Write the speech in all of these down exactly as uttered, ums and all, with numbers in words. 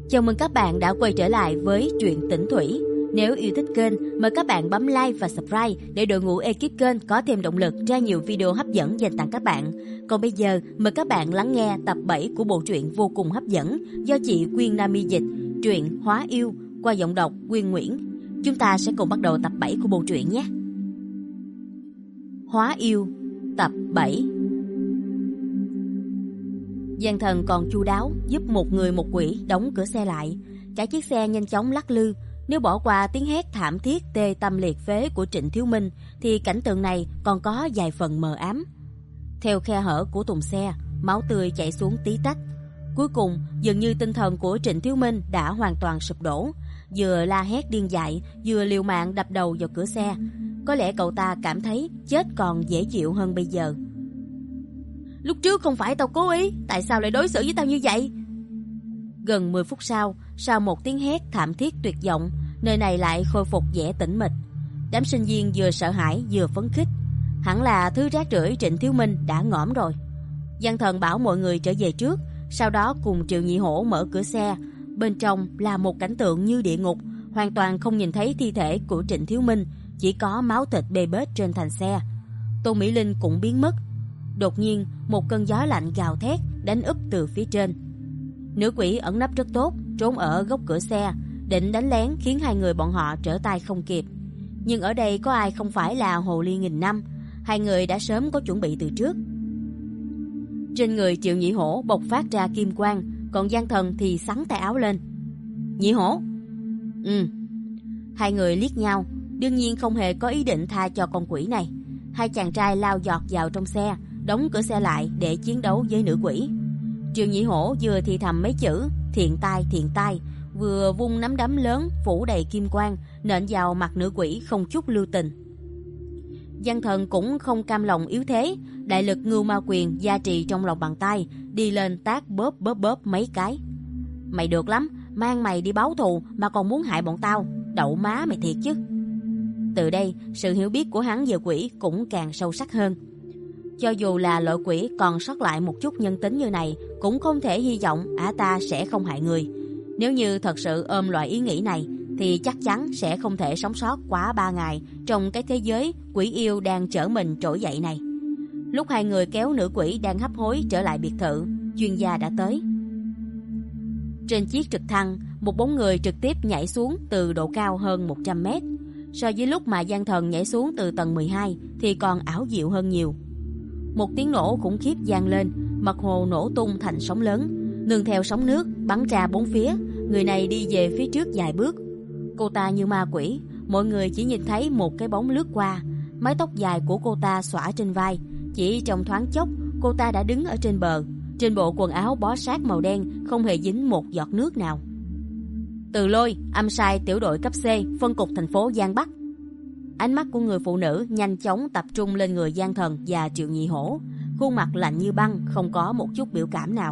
Chào mừng các bạn đã quay trở lại với Truyện Tĩnh Thủy. Nếu yêu thích kênh, mời các bạn bấm like và subscribe để đội ngũ ekip kênh có thêm động lực ra nhiều video hấp dẫn dành tặng các bạn. Còn bây giờ, mời các bạn lắng nghe tập bảy của bộ truyện vô cùng hấp dẫn do chị Quyên Nami dịch, truyện Hóa Yêu qua giọng đọc Quyên Nguyễn. Chúng ta sẽ cùng bắt đầu tập bảy của bộ truyện nhé. Hóa Yêu, tập bảy. Gian Thần còn chu đáo giúp một người một quỷ đóng cửa xe lại. Cả chiếc xe nhanh chóng lắc lư. Nếu bỏ qua tiếng hét thảm thiết tê tâm liệt phế của Trịnh Thiếu Minh thì cảnh tượng này còn có vài phần mờ ám. Theo khe hở của thùng xe, máu tươi chảy xuống tí tách. Cuối cùng dường như tinh thần của Trịnh Thiếu Minh đã hoàn toàn sụp đổ, vừa la hét điên dại vừa liều mạng đập đầu vào cửa xe. Có lẽ cậu ta cảm thấy chết còn dễ chịu hơn bây giờ. Lúc trước không phải tao cố ý, tại sao lại đối xử với tao như vậy? Gần mười phút sau, sau một tiếng hét thảm thiết tuyệt vọng, nơi này lại khôi phục vẻ tĩnh mịch. Đám sinh viên vừa sợ hãi vừa phấn khích. Hẳn là thứ rác rưởi Trịnh Thiếu Minh đã ngõm rồi. Gian Thần bảo mọi người trở về trước, sau đó cùng Triệu Nhị Hổ mở cửa xe. Bên trong là một cảnh tượng như địa ngục, hoàn toàn không nhìn thấy thi thể của Trịnh Thiếu Minh, chỉ có máu thịt bê bết trên thành xe. Tôn Mỹ Linh cũng biến mất. Đột nhiên, một cơn gió lạnh gào thét đánh úp từ phía trên. Nữ quỷ ẩn nấp rất tốt, trốn ở góc cửa xe, định đánh lén khiến hai người bọn họ trở tay không kịp. Nhưng ở đây có ai không phải là hồ ly nghìn năm, hai người đã sớm có chuẩn bị từ trước. Trên người Triệu Nhị Hổ bộc phát ra kim quang, còn Gian Thần thì xắn tay áo lên. Nhị Hổ. Ừ. Hai người liếc nhau, đương nhiên không hề có ý định tha cho con quỷ này. Hai chàng trai lao giọt vào trong xe, đóng cửa xe lại để chiến đấu với nữ quỷ. Triệu Nhị Hổ vừa thì thầm mấy chữ thiện tai thiện tai, vừa vung nắm đấm lớn phủ đầy kim quang nện vào mặt nữ quỷ không chút lưu tình. Gian Thần cũng không cam lòng yếu thế, đại lực ngưu ma quyền gia trì trong lòng bàn tay, đi lên tát bóp bóp bóp mấy cái. Mày được lắm, mang mày đi báo thù mà còn muốn hại bọn tao, đậu má mày thiệt chứ. Từ đây, sự hiểu biết của hắn về quỷ cũng càng sâu sắc hơn. Cho dù là loại quỷ còn sót lại một chút nhân tính như này, cũng không thể hy vọng ả ta sẽ không hại người. Nếu như thật sự ôm loại ý nghĩ này, thì chắc chắn sẽ không thể sống sót quá ba ngày trong cái thế giới quỷ yêu đang trở mình trỗi dậy này. Lúc hai người kéo nữ quỷ đang hấp hối trở lại biệt thự, chuyên gia đã tới. Trên chiếc trực thăng, một bóng người trực tiếp nhảy xuống từ độ cao hơn một trăm mét. So với lúc mà Gian Thần nhảy xuống từ tầng mười hai thì còn ảo diệu hơn nhiều. Một tiếng nổ khủng khiếp vang lên, mặt hồ nổ tung thành sóng lớn, nương theo sóng nước bắn ra bốn phía. Người này đi về phía trước vài bước. Cô ta như ma quỷ, mọi người chỉ nhìn thấy một cái bóng lướt qua. Mái tóc dài của cô ta xõa trên vai, chỉ trong thoáng chốc cô ta đã đứng ở trên bờ. Trên bộ quần áo bó sát màu đen không hề dính một giọt nước nào. Từ Lôi, âm sai tiểu đội cấp C, phân cục thành phố Giang Bắc. Ánh mắt của người phụ nữ nhanh chóng tập trung lên người Gian Thần và Triệu Nhị Hổ, khuôn mặt lạnh như băng, không có một chút biểu cảm nào.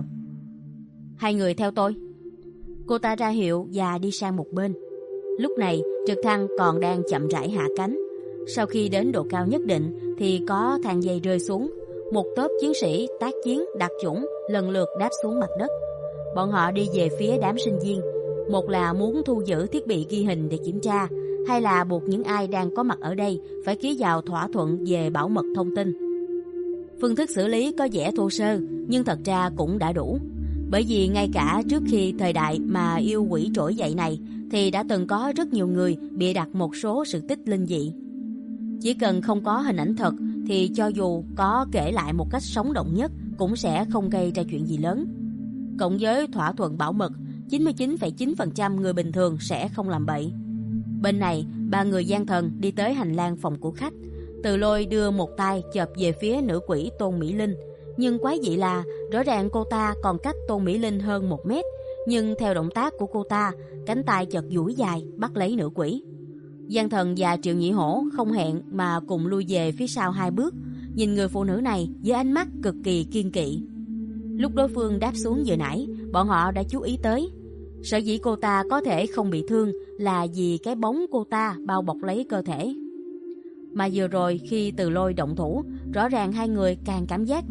Hai người theo tôi. Cô ta ra hiệu và đi sang một bên. Lúc này trực thăng còn đang chậm rãi hạ cánh. Sau khi đến độ cao nhất định thì có thang dây rơi xuống. Một tốp chiến sĩ tác chiến đặc chủng lần lượt đáp xuống mặt đất. Bọn họ đi về phía đám sinh viên. Một là muốn thu giữ thiết bị ghi hình để kiểm tra, hay là buộc những ai đang có mặt ở đây phải ký vào thỏa thuận về bảo mật thông tin. Phương thức xử lý có vẻ thô sơ, nhưng thật ra cũng đã đủ. Bởi vì ngay cả trước khi thời đại mà yêu quỷ trỗi dậy này thì đã từng có rất nhiều người bịa đặt một số sự tích linh dị. Chỉ cần không có hình ảnh thật thì cho dù có kể lại một cách sống động nhất cũng sẽ không gây ra chuyện gì lớn. Cộng với thỏa thuận bảo mật, chín mươi chín phẩy chín phần trăm người bình thường sẽ không làm bậy. Bên này, ba người Gian Thần đi tới hành lang phòng của khách. Từ Lôi đưa một tay chộp về phía nữ quỷ Tôn Mỹ Linh. Nhưng quái dị là rõ ràng cô ta còn cách Tôn Mỹ Linh hơn một mét. Nhưng theo động tác của cô ta, cánh tay chợt duỗi dài bắt lấy nữ quỷ. Gian Thần và Triệu Nhị Hổ không hẹn mà cùng lui về phía sau hai bước, nhìn người phụ nữ này với ánh mắt cực kỳ kiêng kỵ. Lúc đối phương đáp xuống vừa nãy, bọn họ đã chú ý tới. Sở dĩ cô ta có thể không bị thương là vì cái bóng cô ta bao bọc lấy cơ thể. Mà vừa rồi khi Từ Lôi động thủ, rõ ràng hai người càng cảm giác được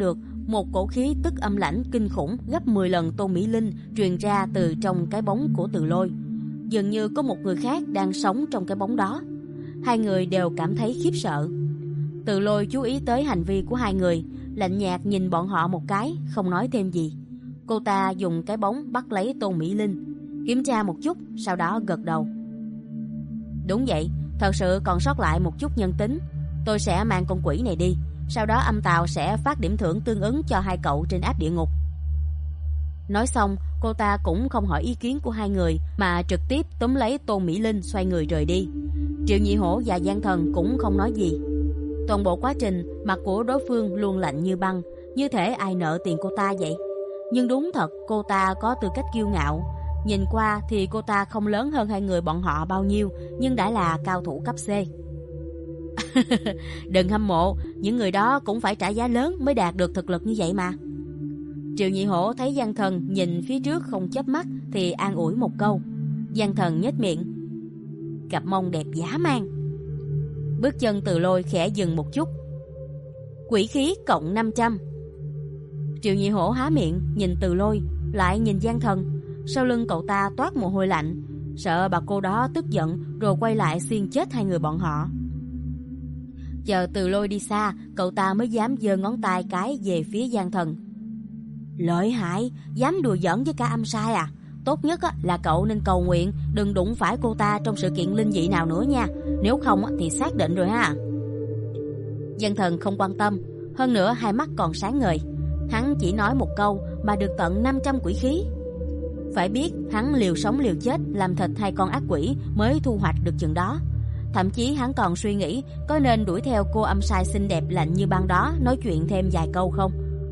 một cổ khí tức âm lãnh kinh khủng gấp mười lần Tôn Mỹ Linh truyền ra từ trong cái bóng của Từ Lôi. Dường như có một người khác đang sống trong cái bóng đó. Hai người đều cảm thấy khiếp sợ. Từ Lôi chú ý tới hành vi của hai người, lạnh nhạt nhìn bọn họ một cái, không nói thêm gì. Cô ta dùng cái bóng bắt lấy Tôn Mỹ Linh, kiểm tra một chút, sau đó gật đầu. Đúng vậy, thật sự còn sót lại một chút nhân tính. Tôi sẽ mang con quỷ này đi, sau đó âm tào sẽ phát điểm thưởng tương ứng cho hai cậu trên áp địa ngục. Nói xong, cô ta cũng không hỏi ý kiến của hai người mà trực tiếp túm lấy Tôn Mỹ Linh xoay người rời đi. Triệu Nhị Hổ và Giang Thần cũng không nói gì. Toàn bộ quá trình, mặt của đối phương luôn lạnh như băng, như thể ai nợ tiền cô ta vậy. Nhưng đúng thật, cô ta có tư cách kiêu ngạo. Nhìn qua thì cô ta không lớn hơn hai người bọn họ bao nhiêu, nhưng đã là cao thủ cấp C. Đừng hâm mộ, những người đó cũng phải trả giá lớn mới đạt được thực lực như vậy mà. Triệu Nhị Hổ thấy Giang Thần nhìn phía trước không chớp mắt thì an ủi một câu. Giang Thần nhếch miệng. Cặp mông đẹp dã man. Bước chân Từ Lôi khẽ dừng một chút. Quỷ khí cộng năm trăm. Triệu Nhị Hổ há miệng nhìn Từ Lôi, lại nhìn Giang Thần. Sau lưng cậu ta toát mồ hôi lạnh, sợ bà cô đó tức giận rồi quay lại xiên chết hai người bọn họ. Chờ Từ Lôi đi xa, cậu ta mới dám giơ ngón tay cái về phía Giang Thần. Lợi hại, dám đùa giỡn với cả âm sai à? Tốt nhất là cậu nên cầu nguyện đừng đụng phải cô ta trong sự kiện linh dị nào nữa nha, nếu không thì xác định rồi ha. Giang Thần không quan tâm, hơn nữa hai mắt còn sáng ngời. Hắn chỉ nói một câu mà được tận năm trăm quỷ khí. Phải biết hắn liều sống liều chết làm thịt hai con ác quỷ mới thu hoạch được chừng đó. Thậm chí hắn còn suy nghĩ có nên đuổi theo cô âm sai xinh đẹp lạnh như băng đó nói chuyện thêm vài câu không.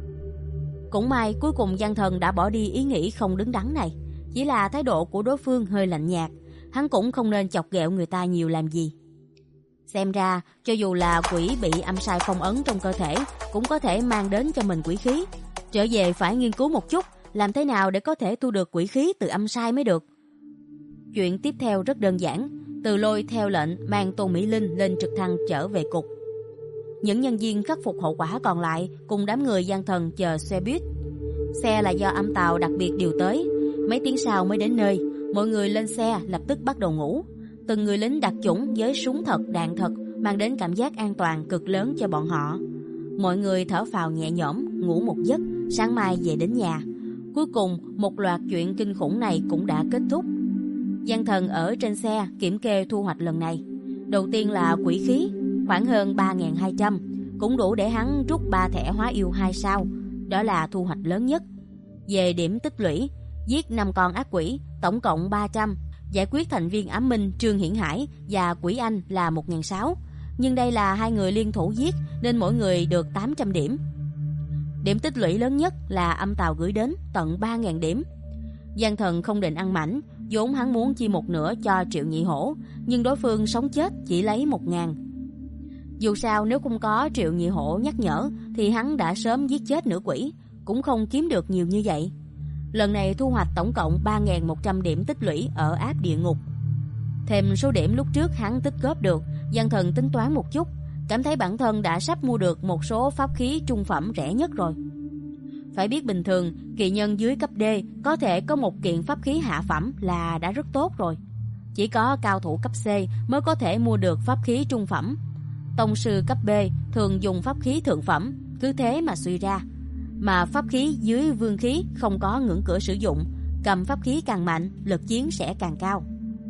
Cũng may cuối cùng Giang Thần đã bỏ đi ý nghĩ không đứng đắn này. Chỉ là thái độ của đối phương hơi lạnh nhạt, hắn cũng không nên chọc ghẹo người ta nhiều làm gì. Xem ra cho dù là quỷ bị âm sai phong ấn trong cơ thể cũng có thể mang đến cho mình quỷ khí. Trở về phải nghiên cứu một chút làm thế nào để có thể thu được quỷ khí từ âm sai mới được. Chuyện tiếp theo rất đơn giản. Từ Lôi theo lệnh mang Tôn Mỹ Linh lên trực thăng trở về cục. Những nhân viên khắc phục hậu quả còn lại cùng đám người Giang Thần chờ xe buýt. Xe là do âm tàu đặc biệt điều tới, mấy tiếng sau mới đến nơi. Mọi người lên xe lập tức bắt đầu ngủ. Từng người lính đặc chủng với súng thật, đạn thật mang đến cảm giác an toàn cực lớn cho bọn họ. Mọi người thở phào nhẹ nhõm, ngủ một giấc, sáng mai về đến nhà. Cuối cùng một loạt chuyện kinh khủng này cũng đã kết thúc. Giang Thần ở trên xe kiểm kê thu hoạch lần này. Đầu tiên là quỷ khí, khoảng hơn ba nghìn hai trăm, cũng đủ để hắn rút ba thẻ hóa yêu hai sao. Đó là thu hoạch lớn nhất. Về điểm tích lũy, giết năm con ác quỷ, tổng cộng ba trăm. Giải quyết thành viên ám minh Trương Hiển Hải và Quỷ Anh là một nghìn sáu trăm. Nhưng đây là hai người liên thủ giết nên mỗi người được tám trăm điểm. Điểm tích lũy lớn nhất là âm tàu gửi đến tận ba nghìn điểm. Giang Thần không định ăn mảnh, vốn hắn muốn chia một nửa cho Triệu Nhị Hổ, nhưng đối phương sống chết chỉ lấy một ngàn. Dù sao nếu không có Triệu Nhị Hổ nhắc nhở thì hắn đã sớm giết chết nửa quỷ, cũng không kiếm được nhiều như vậy. Lần này thu hoạch tổng cộng ba nghìn một trăm điểm tích lũy ở áp địa ngục. Thêm số điểm lúc trước hắn tích góp được, Giang Thần tính toán một chút, cảm thấy bản thân đã sắp mua được một số pháp khí trung phẩm rẻ nhất rồi. Phải biết bình thường, kỳ nhân dưới cấp D có thể có một kiện pháp khí hạ phẩm là đã rất tốt rồi. Chỉ có cao thủ cấp C mới có thể mua được pháp khí trung phẩm. Tông sư cấp B thường dùng pháp khí thượng phẩm, cứ thế mà suy ra. Mà pháp khí dưới vương khí không có ngưỡng cửa sử dụng, cầm pháp khí càng mạnh, lực chiến sẽ càng cao.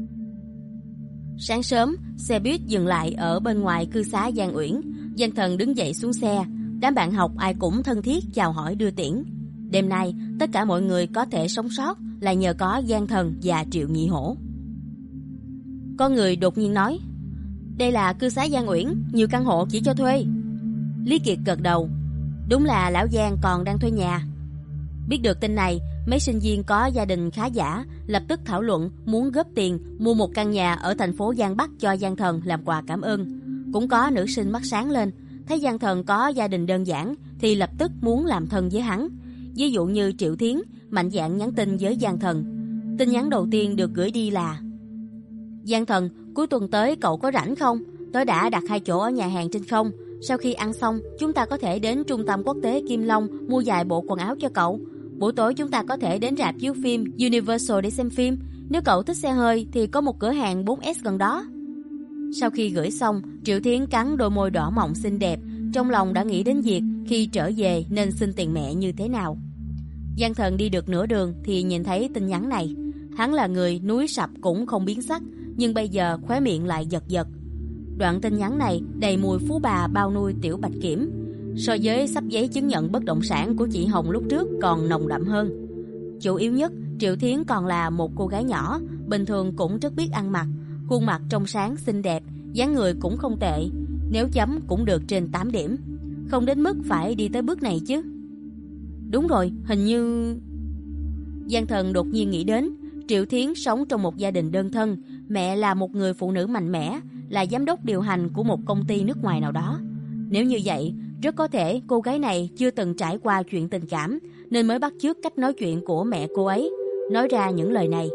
Sáng sớm, xe buýt dừng lại ở bên ngoài cư xá Giang Uyển. Giang Thần đứng dậy xuống xe, đám bạn học ai cũng thân thiết chào hỏi đưa tiễn. Đêm nay, tất cả mọi người có thể sống sót là nhờ có Giang Thần và Triệu Nhị Hổ. Có người đột nhiên nói, đây là cư xá Giang Uyển, nhiều căn hộ chỉ cho thuê. Lý Kiệt gật đầu, đúng là lão Giang còn đang thuê nhà. Biết được tin này, mấy sinh viên có gia đình khá giả lập tức thảo luận muốn góp tiền mua một căn nhà ở thành phố Giang Bắc cho Giang Thần làm quà cảm ơn. Cũng có nữ sinh mắt sáng lên, thấy Giang Thần có gia đình đơn giản thì lập tức muốn làm thân với hắn. Ví dụ như Triệu Thiến mạnh dạn nhắn tin với Giang Thần. Tin nhắn đầu tiên được gửi đi là: Giang Thần, cuối tuần tới cậu có rảnh không? Tớ đã đặt hai chỗ ở nhà hàng trên không, Sau khi ăn xong, chúng ta có thể đến trung tâm quốc tế Kim Long mua vài bộ quần áo cho cậu. Buổi tối chúng ta có thể đến rạp chiếu phim Universal để xem phim. Nếu cậu thích xe hơi thì có một cửa hàng bốn S gần đó. Sau khi gửi xong, Triệu Thiến cắn đôi môi đỏ mọng xinh đẹp, trong lòng đã nghĩ đến việc khi trở về nên xin tiền mẹ như thế nào. Giang Thần đi được nửa đường thì nhìn thấy tin nhắn này. Hắn là người núi sập cũng không biến sắc, nhưng bây giờ khóe miệng lại giật giật. Đoạn tin nhắn này đầy mùi phú bà bao nuôi Tiểu Bạch Kiểm, so với sắp giấy chứng nhận bất động sản của chị Hồng lúc trước còn nồng đậm hơn. Chủ yếu nhất, Triệu Thiến còn là một cô gái nhỏ, bình thường cũng rất biết ăn mặc, khuôn mặt trong sáng xinh đẹp, dáng người cũng không tệ, nếu chấm cũng được trên tám điểm, không đến mức phải đi tới bước này chứ. Đúng rồi, hình như... Giang Thần đột nhiên nghĩ đến, Triệu Thiến sống trong một gia đình đơn thân, mẹ là một người phụ nữ mạnh mẽ, là giám đốc điều hành của một công ty nước ngoài nào đó. Nếu như vậy, rất có thể cô gái này chưa từng trải qua chuyện tình cảm, nên mới bắt chước cách nói chuyện của mẹ cô ấy, nói ra những lời này.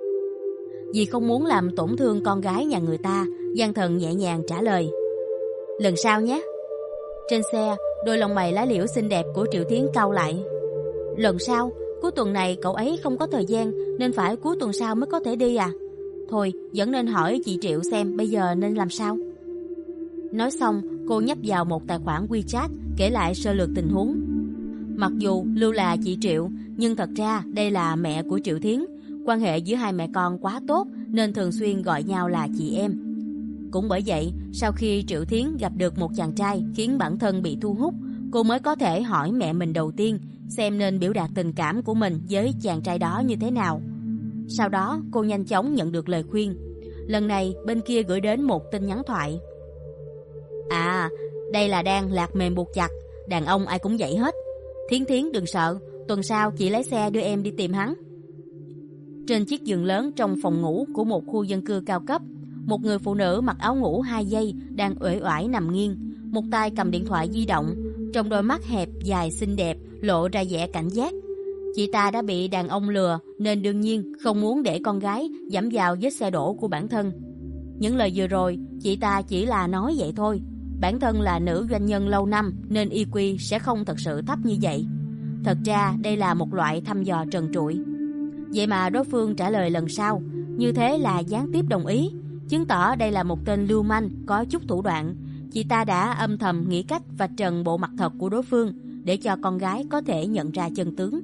Vì không muốn làm tổn thương con gái nhà người ta, Giang Thần nhẹ nhàng trả lời: lần sau nhé. Trên xe, đôi lông mày lá liễu xinh đẹp của Triệu Thiến cau lại. Lần sau? Cuối tuần này cậu ấy không có thời gian, nên phải cuối tuần sau mới có thể đi à? Thôi, vẫn nên hỏi chị Triệu xem bây giờ nên làm sao. Nói xong, cô nhấp vào một tài khoản WeChat, kể lại sơ lược tình huống. Mặc dù lưu là chị Triệu, nhưng thật ra đây là mẹ của Triệu Thiến. Quan hệ giữa hai mẹ con quá tốt nên thường xuyên gọi nhau là chị em. Cũng bởi vậy, sau khi Triệu Thiến gặp được một chàng trai khiến bản thân bị thu hút, cô mới có thể hỏi mẹ mình đầu tiên xem nên biểu đạt tình cảm của mình với chàng trai đó như thế nào. Sau đó, cô nhanh chóng nhận được lời khuyên. Lần này, bên kia gửi đến một tin nhắn thoại. À, đây là đang lạc mềm buộc chặt, đàn ông ai cũng vậy hết. Thiến Thiến đừng sợ, tuần sau chị lấy xe đưa em đi tìm hắn. Trên chiếc giường lớn trong phòng ngủ của một khu dân cư cao cấp, một người phụ nữ mặc áo ngủ hai dây đang uể oải nằm nghiêng, một tay cầm điện thoại di động, trong đôi mắt hẹp dài xinh đẹp lộ ra vẻ cảnh giác. Chị ta đã bị đàn ông lừa nên đương nhiên không muốn để con gái dẫm vào vết xe đổ của bản thân. Những lời vừa rồi chị ta chỉ là nói vậy thôi. Bản thân là nữ doanh nhân lâu năm nên i kiu sẽ không thật sự thấp như vậy. Thật ra đây là một loại thăm dò trần trụi. Vậy mà đối phương trả lời lần sau, như thế là gián tiếp đồng ý, chứng tỏ đây là một tên lưu manh có chút thủ đoạn. Chị ta đã âm thầm nghĩ cách vạch trần bộ mặt thật của đối phương để cho con gái có thể nhận ra chân tướng.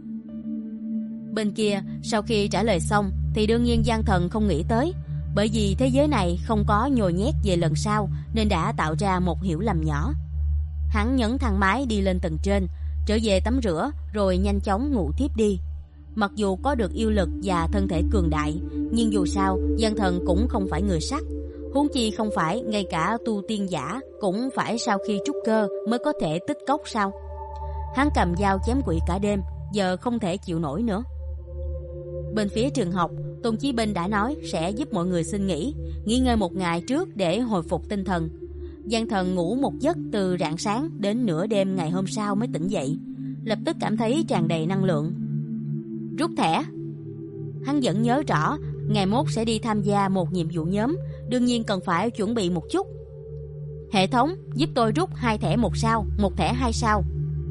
Bên kia, sau khi trả lời xong thì đương nhiên Giang Thần không nghĩ tới, bởi vì thế giới này không có nhồi nhét về lần sau nên đã tạo ra một hiểu lầm nhỏ. Hắn nhấn thang máy đi lên tầng trên, trở về tắm rửa rồi nhanh chóng ngủ tiếp đi. Mặc dù có được yêu lực và thân thể cường đại, nhưng dù sao Giang Thần cũng không phải người sắt. Huống chi không phải ngay cả tu tiên giả cũng phải sau khi trúc cơ mới có thể tích cốc sao? Hắn cầm dao chém quỷ cả đêm, giờ không thể chịu nổi nữa. Bên phía trường học, Tôn Chí Bình đã nói sẽ giúp mọi người xin nghỉ, nghỉ ngơi một ngày trước để hồi phục tinh thần. Giang Thần ngủ một giấc từ rạng sáng đến nửa đêm ngày hôm sau mới tỉnh dậy, lập tức cảm thấy tràn đầy năng lượng. Rút thẻ. Hắn vẫn nhớ rõ ngày mốt sẽ đi tham gia một nhiệm vụ nhóm, đương nhiên cần phải chuẩn bị một chút. Hệ thống giúp tôi rút hai thẻ một sao, một thẻ hai sao.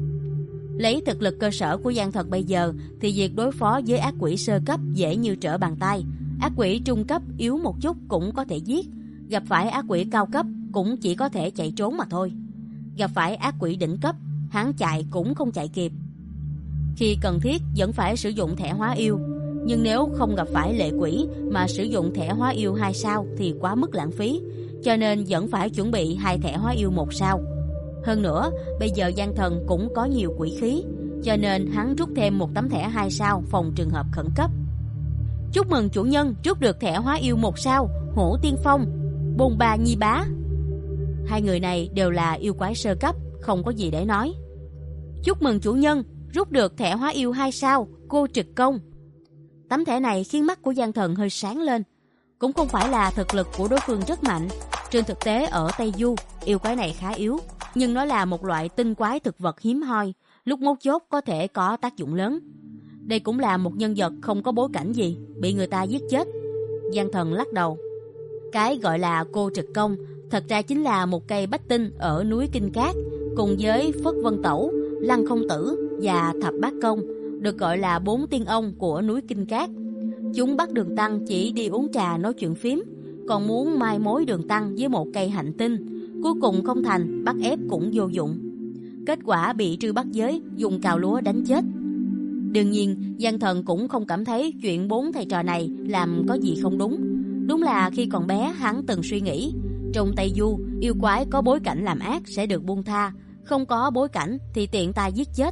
Lấy thực lực cơ sở của Giang Thần bây giờ thì việc đối phó với ác quỷ sơ cấp dễ như trở bàn tay. Ác quỷ trung cấp yếu một chút cũng có thể giết, gặp phải ác quỷ cao cấp cũng chỉ có thể chạy trốn mà thôi. Gặp phải ác quỷ đỉnh cấp, hắn chạy cũng không chạy kịp. Khi cần thiết vẫn phải sử dụng thẻ hóa yêu, nhưng nếu không gặp phải lệ quỷ mà sử dụng thẻ hóa yêu hai sao thì quá mức lãng phí, cho nên vẫn phải chuẩn bị hai thẻ hóa yêu một sao. Hơn nữa, bây giờ Giang Thần cũng có nhiều quỷ khí, cho nên hắn rút thêm một tấm thẻ hai sao phòng trường hợp khẩn cấp. Chúc mừng chủ nhân rút được thẻ hóa yêu một sao, Hổ Tiên Phong, Bồn Ba Nhi Bá. Hai người này đều là yêu quái sơ cấp, không có gì để nói. Chúc mừng chủ nhân rút được thẻ hóa yêu hai sao, Cô Trực Công. Tấm thẻ này khiến mắt của Giang Thần hơi sáng lên. Cũng không phải là thực lực của đối phương rất mạnh. Trên thực tế ở Tây Du, yêu quái này khá yếu, nhưng nó là một loại tinh quái thực vật hiếm hoi, lúc mấu chốt có thể có tác dụng lớn. Đây cũng là một nhân vật không có bối cảnh gì, bị người ta giết chết. Giang Thần lắc đầu. Cái gọi là Cô Trực Công Thật ra chính là một cây bách tinh ở núi Kinh Cát, cùng với Phất Vân Tẩu, Lăng Không Tử và Thập Bát Công, được gọi là bốn tiên ông của núi Kinh Cát. Chúng bắt Đường Tăng chỉ đi uống trà nói chuyện phím, còn muốn mai mối Đường Tăng với một cây hạnh tinh. Cuối cùng không thành, bắt ép cũng vô dụng. Kết quả bị Trư Bắt Giới dùng cào lúa đánh chết. Đương nhiên, Văn Thần cũng không cảm thấy chuyện bốn thầy trò này làm có gì không đúng. Đúng là khi còn bé hắn từng suy nghĩ, trong Tây Du, yêu quái có bối cảnh làm ác sẽ được buông tha, không có bối cảnh thì tiện tay giết chết.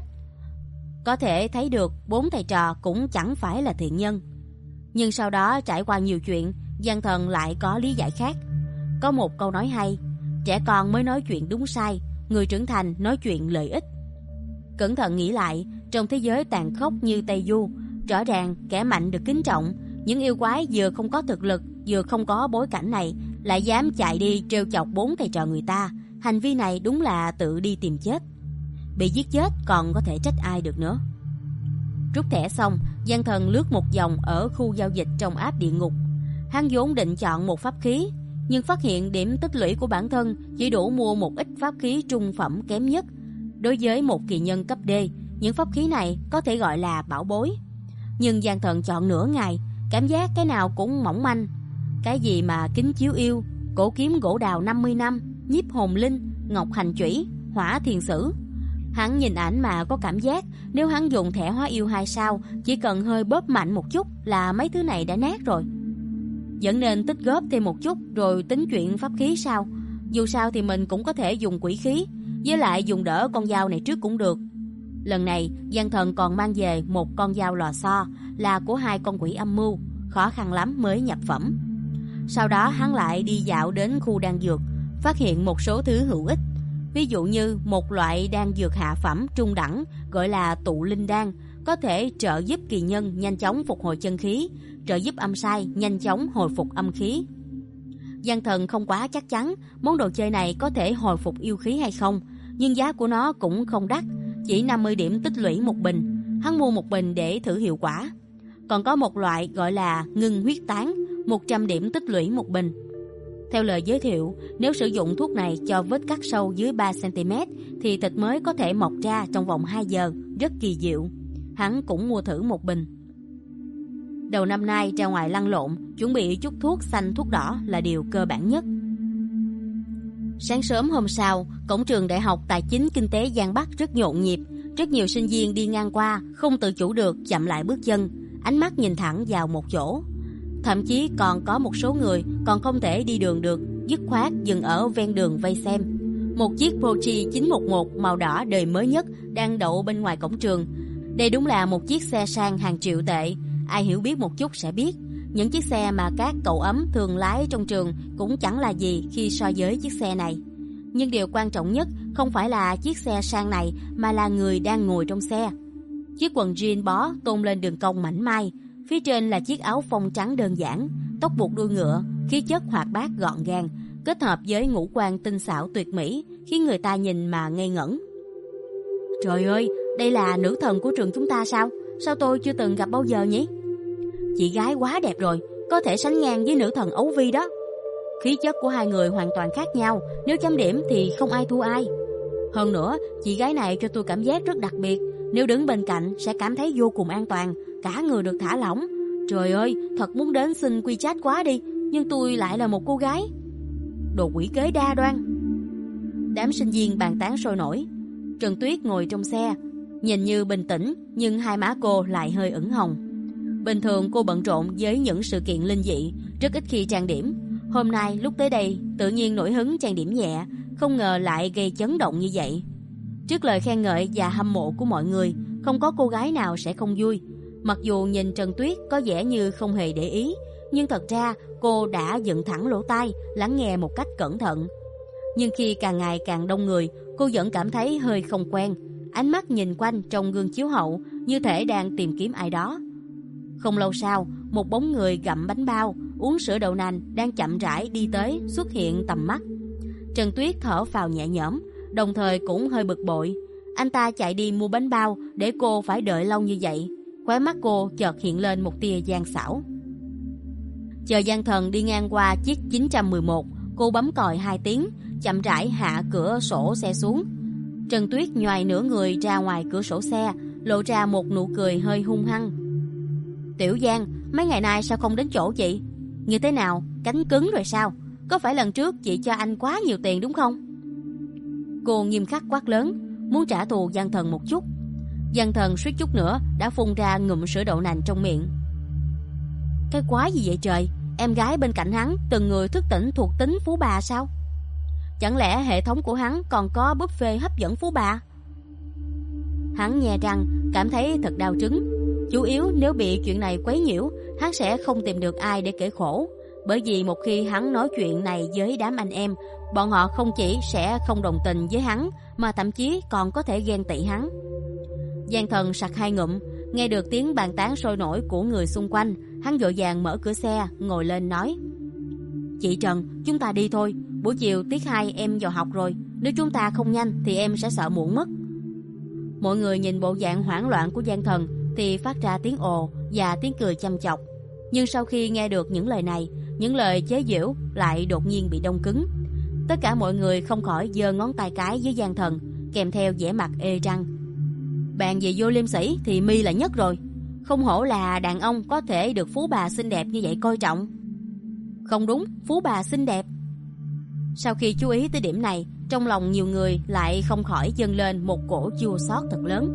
Có thể thấy được bốn thầy trò cũng chẳng phải là thiện nhân. Nhưng sau đó trải qua nhiều chuyện, Văn Thần lại có lý giải khác. Có một câu nói hay: trẻ con mới nói chuyện đúng sai, người trưởng thành nói chuyện lợi ích. Cẩn thận nghĩ lại, trong thế giới tàn khốc như Tây Du, rõ ràng kẻ mạnh được kính trọng, những yêu quái vừa không có thực lực, vừa không có bối cảnh này lại dám chạy đi trêu chọc bốn thầy trò người ta, hành vi này đúng là tự đi tìm chết. Bị giết chết còn có thể trách ai được nữa. Rút thẻ xong, Văn Thần lướt một vòng ở khu giao dịch trong app địa ngục. Hắn vốn định chọn một pháp khí, nhưng phát hiện điểm tích lũy của bản thân chỉ đủ mua một ít pháp khí trung phẩm kém nhất. Đối với một kỳ nhân cấp D, những pháp khí này có thể gọi là bảo bối. Nhưng Văn Thần chọn nửa ngày, cảm giác cái nào cũng mỏng manh. Cái gì mà kính chiếu yêu, cổ kiếm gỗ đào năm mươi năm, nhiếp hồn linh, ngọc hành chủy, hỏa thiền sử. Hắn nhìn ảnh mà có cảm giác nếu hắn dùng thẻ hóa yêu hai sao, chỉ cần hơi bóp mạnh một chút là mấy thứ này đã nát rồi. Vẫn nên tích góp thêm một chút rồi tính chuyện pháp khí sao. Dù sao thì mình cũng có thể dùng quỷ khí, với lại dùng đỡ con dao này trước cũng được. Lần này Văn Thần còn mang về một con dao lò xo, là của hai con quỷ âm mưu, khó khăn lắm mới nhập phẩm. Sau đó hắn lại đi dạo đến khu đan dược, phát hiện một số thứ hữu ích. Ví dụ như một loại đan dược hạ phẩm trung đẳng gọi là tụ linh đan, có thể trợ giúp kỳ nhân nhanh chóng phục hồi chân khí, trợ giúp âm sai nhanh chóng hồi phục âm khí. Văn Thần không quá chắc chắn món đồ chơi này có thể hồi phục yêu khí hay không, nhưng giá của nó cũng không đắt, chỉ năm mươi điểm tích lũy một bình. Hắn mua một bình để thử hiệu quả. Còn có một loại gọi là ngưng huyết tán, một trăm điểm tích lũy một bình. Theo lời giới thiệu, nếu sử dụng thuốc này cho vết cắt sâu dưới ba xăng-ti-mét thì thịt mới có thể mọc ra trong vòng hai giờ, rất kỳ diệu. Hắn cũng mua thử một bình. Đầu năm nay ra ngoài lăn lộn, chuẩn bị chút thuốc xanh thuốc đỏ là điều cơ bản nhất. Sáng sớm hôm sau, cổng trường Đại học Tài chính Kinh tế Giang Bắc rất nhộn nhịp. Rất nhiều sinh viên đi ngang qua không tự chủ được chậm lại bước chân, ánh mắt nhìn thẳng vào một chỗ. Thậm chí còn có một số người còn không thể đi đường được, dứt khoát dừng ở ven đường vây xem. Một chiếc Porsche chín một một màu đỏ đời mới nhất đang đậu bên ngoài cổng trường. Đây đúng là một chiếc xe sang hàng triệu tệ. Ai hiểu biết một chút sẽ biết, những chiếc xe mà các cậu ấm thường lái trong trường cũng chẳng là gì khi so với chiếc xe này. Nhưng điều quan trọng nhất không phải là chiếc xe sang này, mà là người đang ngồi trong xe. Chiếc quần jean bó tôn lên đường cong mảnh mai, phía trên là chiếc áo phông trắng đơn giản, tóc buộc đuôi ngựa, khí chất hoạt bát gọn gàng, kết hợp với ngũ quan tinh xảo tuyệt mỹ, khiến người ta nhìn mà ngây ngẩn. Trời ơi, đây là nữ thần của trường chúng ta sao? Sao tôi chưa từng gặp bao giờ nhỉ? Chị gái quá đẹp rồi, có thể sánh ngang với nữ thần Ấu Vi đó. Khí chất của hai người hoàn toàn khác nhau, nếu chấm điểm thì không ai thua ai. Hơn nữa, chị gái này cho tôi cảm giác rất đặc biệt, nếu đứng bên cạnh sẽ cảm thấy vô cùng an toàn, cả người được thả lỏng. Trời ơi, thật muốn đến xin quy chat quá đi, nhưng tôi lại là một cô gái. Đồ quỷ kế đa đoan. Đám sinh viên bàn tán sôi nổi. Trần Tuyết ngồi trong xe, nhìn như bình tĩnh, nhưng hai má cô lại hơi ửng hồng. Bình thường cô bận rộn với những sự kiện linh dị, rất ít khi trang điểm. Hôm nay lúc tới đây, tự nhiên nổi hứng trang điểm nhẹ, không ngờ lại gây chấn động như vậy. Trước lời khen ngợi và hâm mộ của mọi người, không có cô gái nào sẽ không vui. Mặc dù nhìn Trần Tuyết có vẻ như không hề để ý, nhưng thật ra cô đã dựng thẳng lỗ tai, lắng nghe một cách cẩn thận. Nhưng khi càng ngày càng đông người, cô vẫn cảm thấy hơi không quen. Ánh mắt nhìn quanh trong gương chiếu hậu, như thể đang tìm kiếm ai đó. Không lâu sau, một bóng người gặm bánh bao, uống sữa đậu nành đang chậm rãi đi tới xuất hiện tầm mắt. Trần Tuyết thở phào nhẹ nhõm, đồng thời cũng hơi bực bội. Anh ta chạy đi mua bánh bao để cô phải đợi lâu như vậy. Khóe mắt cô chợt hiện lên một tia gian xảo. Chờ Giang Thần đi ngang qua chiếc chín một một, Cô bấm còi hai tiếng, chậm rãi hạ cửa sổ xe xuống. Trần Tuyết nhoài nửa người ra ngoài cửa sổ xe, lộ ra một nụ cười hơi hung hăng. Tiểu Giang, mấy ngày nay sao không đến chỗ chị? Như thế nào, cánh cứng rồi sao? Có phải lần trước chị cho anh quá nhiều tiền đúng không? Cô nghiêm khắc quát lớn, muốn trả thù Giang Thần một chút. Giang Thần suýt chút nữa đã phun ra ngụm sữa đậu nành trong miệng. Cái quái gì vậy trời? Em gái bên cạnh hắn từng người thức tỉnh thuộc tính phú bà sao? Chẳng lẽ hệ thống của hắn còn có buffet hấp dẫn phú bà? Hắn nhe răng, cảm thấy thật đau trứng. Chủ yếu nếu bị chuyện này quấy nhiễu, hắn sẽ không tìm được ai để kể khổ. Bởi vì một khi hắn nói chuyện này với đám anh em, bọn họ không chỉ sẽ không đồng tình với hắn, mà thậm chí còn có thể ghen tị hắn. Giang Thần sặc hai ngụm, nghe được tiếng bàn tán sôi nổi của người xung quanh, hắn vội vàng mở cửa xe, ngồi lên nói: Chị Trần, chúng ta đi thôi. Buổi chiều tiết hai em vào học rồi, nếu chúng ta không nhanh thì em sẽ sợ muộn mất. Mọi người nhìn bộ dạng hoảng loạn của Giang Thần thì phát ra tiếng ồ và tiếng cười chăm chọc. Nhưng sau khi nghe được những lời này, những lời chế giễu lại đột nhiên bị đông cứng. Tất cả mọi người không khỏi giơ ngón tay cái với Giang Thần, kèm theo vẻ mặt ê răng. Bàn về vô liêm sỉ thì mi là nhất rồi. Không hổ là đàn ông có thể được phú bà xinh đẹp như vậy coi trọng. Không đúng, phú bà xinh đẹp. Sau khi chú ý tới điểm này, trong lòng nhiều người lại không khỏi dâng lên một cổ chua xót thật lớn.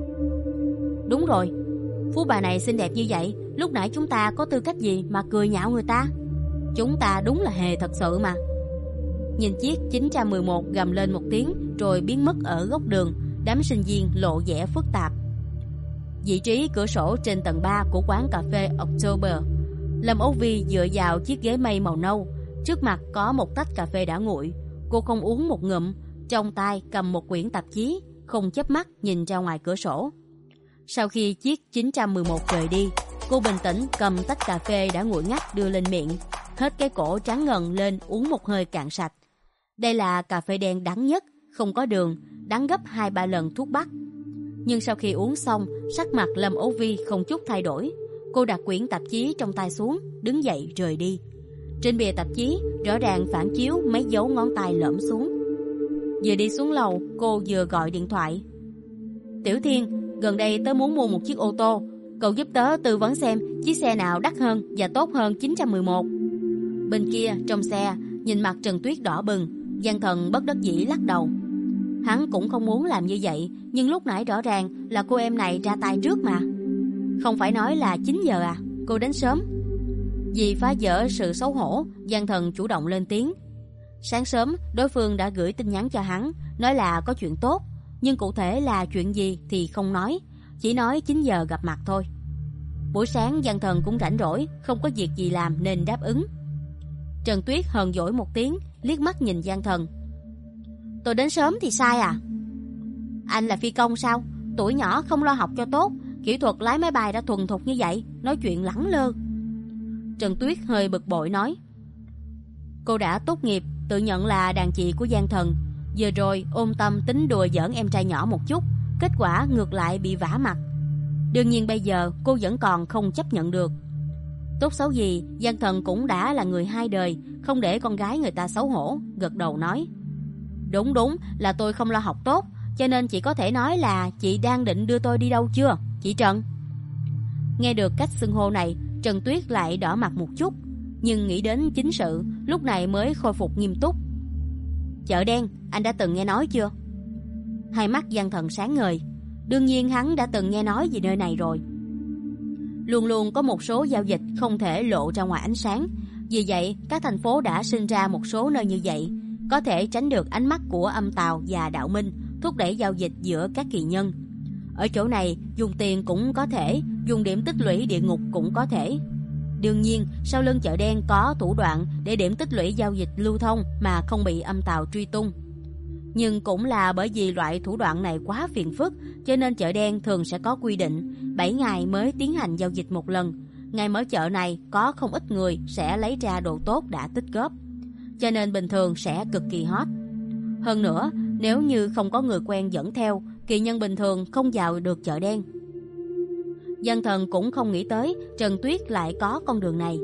Đúng rồi, phú bà này xinh đẹp như vậy, lúc nãy chúng ta có tư cách gì mà cười nhạo người ta? Chúng ta đúng là hề thật sự mà. Nhìn chiếc chín một một gầm lên một tiếng rồi biến mất ở góc đường, đám sinh viên lộ vẻ phức tạp. Vị trí cửa sổ trên tầng ba của quán cà phê October, Lâm Âu Vi dựa vào chiếc ghế mây màu nâu, trước mặt có một tách cà phê đã nguội. Cô không uống một ngụm, trong tay cầm một quyển tạp chí, không chớp mắt nhìn ra ngoài cửa sổ. Sau khi chiếc chín một một rời đi, cô bình tĩnh cầm tách cà phê đã nguội ngắt đưa lên miệng, hết cái cổ trắng ngần lên uống một hơi cạn sạch. Đây là cà phê đen đắng nhất, không có đường, đắng gấp hai ba lần thuốc bắc. Nhưng sau khi uống xong, sắc mặt Lâm Âu Vi không chút thay đổi. Cô đặt quyển tạp chí trong tay xuống, đứng dậy rời đi. Trên bìa tạp chí rõ ràng phản chiếu mấy dấu ngón tay lõm xuống. Vừa đi xuống lầu, cô vừa gọi điện thoại. Tiểu Thiên, gần đây tớ muốn mua một chiếc ô tô, cậu giúp tớ tư vấn xem chiếc xe nào đắt hơn và tốt hơn chín một một. Bên kia trong xe, nhìn mặt Trần Tuyết đỏ bừng, Giang Thần bất đắc dĩ lắc đầu. Hắn cũng không muốn làm như vậy, nhưng lúc nãy rõ ràng là cô em này ra tay trước mà. Không phải nói là chín giờ à, cô đến sớm. Vì phá vỡ sự xấu hổ, Giang Thần chủ động lên tiếng. Sáng sớm, đối phương đã gửi tin nhắn cho hắn, nói là có chuyện tốt, nhưng cụ thể là chuyện gì thì không nói, chỉ nói chín giờ gặp mặt thôi. Buổi sáng Giang Thần cũng rảnh rỗi, không có việc gì làm nên đáp ứng. Trần Tuyết hờn dỗi một tiếng, liếc mắt nhìn Giang Thần. Tôi đến sớm thì sai à? Anh là phi công sao? Tuổi nhỏ không lo học cho tốt, kỹ thuật lái máy bay đã thuần thục như vậy, nói chuyện lẳng lơ. Trần Tuyết hơi bực bội nói. Cô đã tốt nghiệp, tự nhận là đàn chị của Giang Thần, vừa rồi ôm tâm tính đùa giỡn em trai nhỏ một chút, kết quả ngược lại bị vả mặt. Đương nhiên bây giờ cô vẫn còn không chấp nhận được. Tốt xấu gì, Giang Thần cũng đã là người hai đời, không để con gái người ta xấu hổ, gật đầu nói. Đúng đúng, là tôi không lo học tốt, cho nên chị có thể nói là chị đang định đưa tôi đi đâu chưa, chị Trần? Nghe được cách xưng hô này, Trần Tuyết lại đỏ mặt một chút, nhưng nghĩ đến chính sự, lúc này mới khôi phục nghiêm túc. Chợ đen, anh đã từng nghe nói chưa? Hai mắt Giang Thần sáng ngời, đương nhiên hắn đã từng nghe nói về nơi này rồi. Luôn luôn có một số giao dịch không thể lộ ra ngoài ánh sáng, vì vậy các thành phố đã sinh ra một số nơi như vậy, có thể tránh được ánh mắt của âm tào và đạo minh, thúc đẩy giao dịch giữa các kỳ nhân. Ở chỗ này, dùng tiền cũng có thể, dùng điểm tích lũy địa ngục cũng có thể. Đương nhiên, sau lưng chợ đen có thủ đoạn để điểm tích lũy giao dịch lưu thông mà không bị âm tào truy tung. Nhưng cũng là bởi vì loại thủ đoạn này quá phiền phức, cho nên chợ đen thường sẽ có quy định bảy ngày mới tiến hành giao dịch một lần. Ngày mở chợ này có không ít người sẽ lấy ra đồ tốt đã tích góp, cho nên bình thường sẽ cực kỳ hot. Hơn nữa, nếu như không có người quen dẫn theo, kỳ nhân bình thường không vào được chợ đen. Giang Thần cũng không nghĩ tới Trần Tuyết lại có con đường này.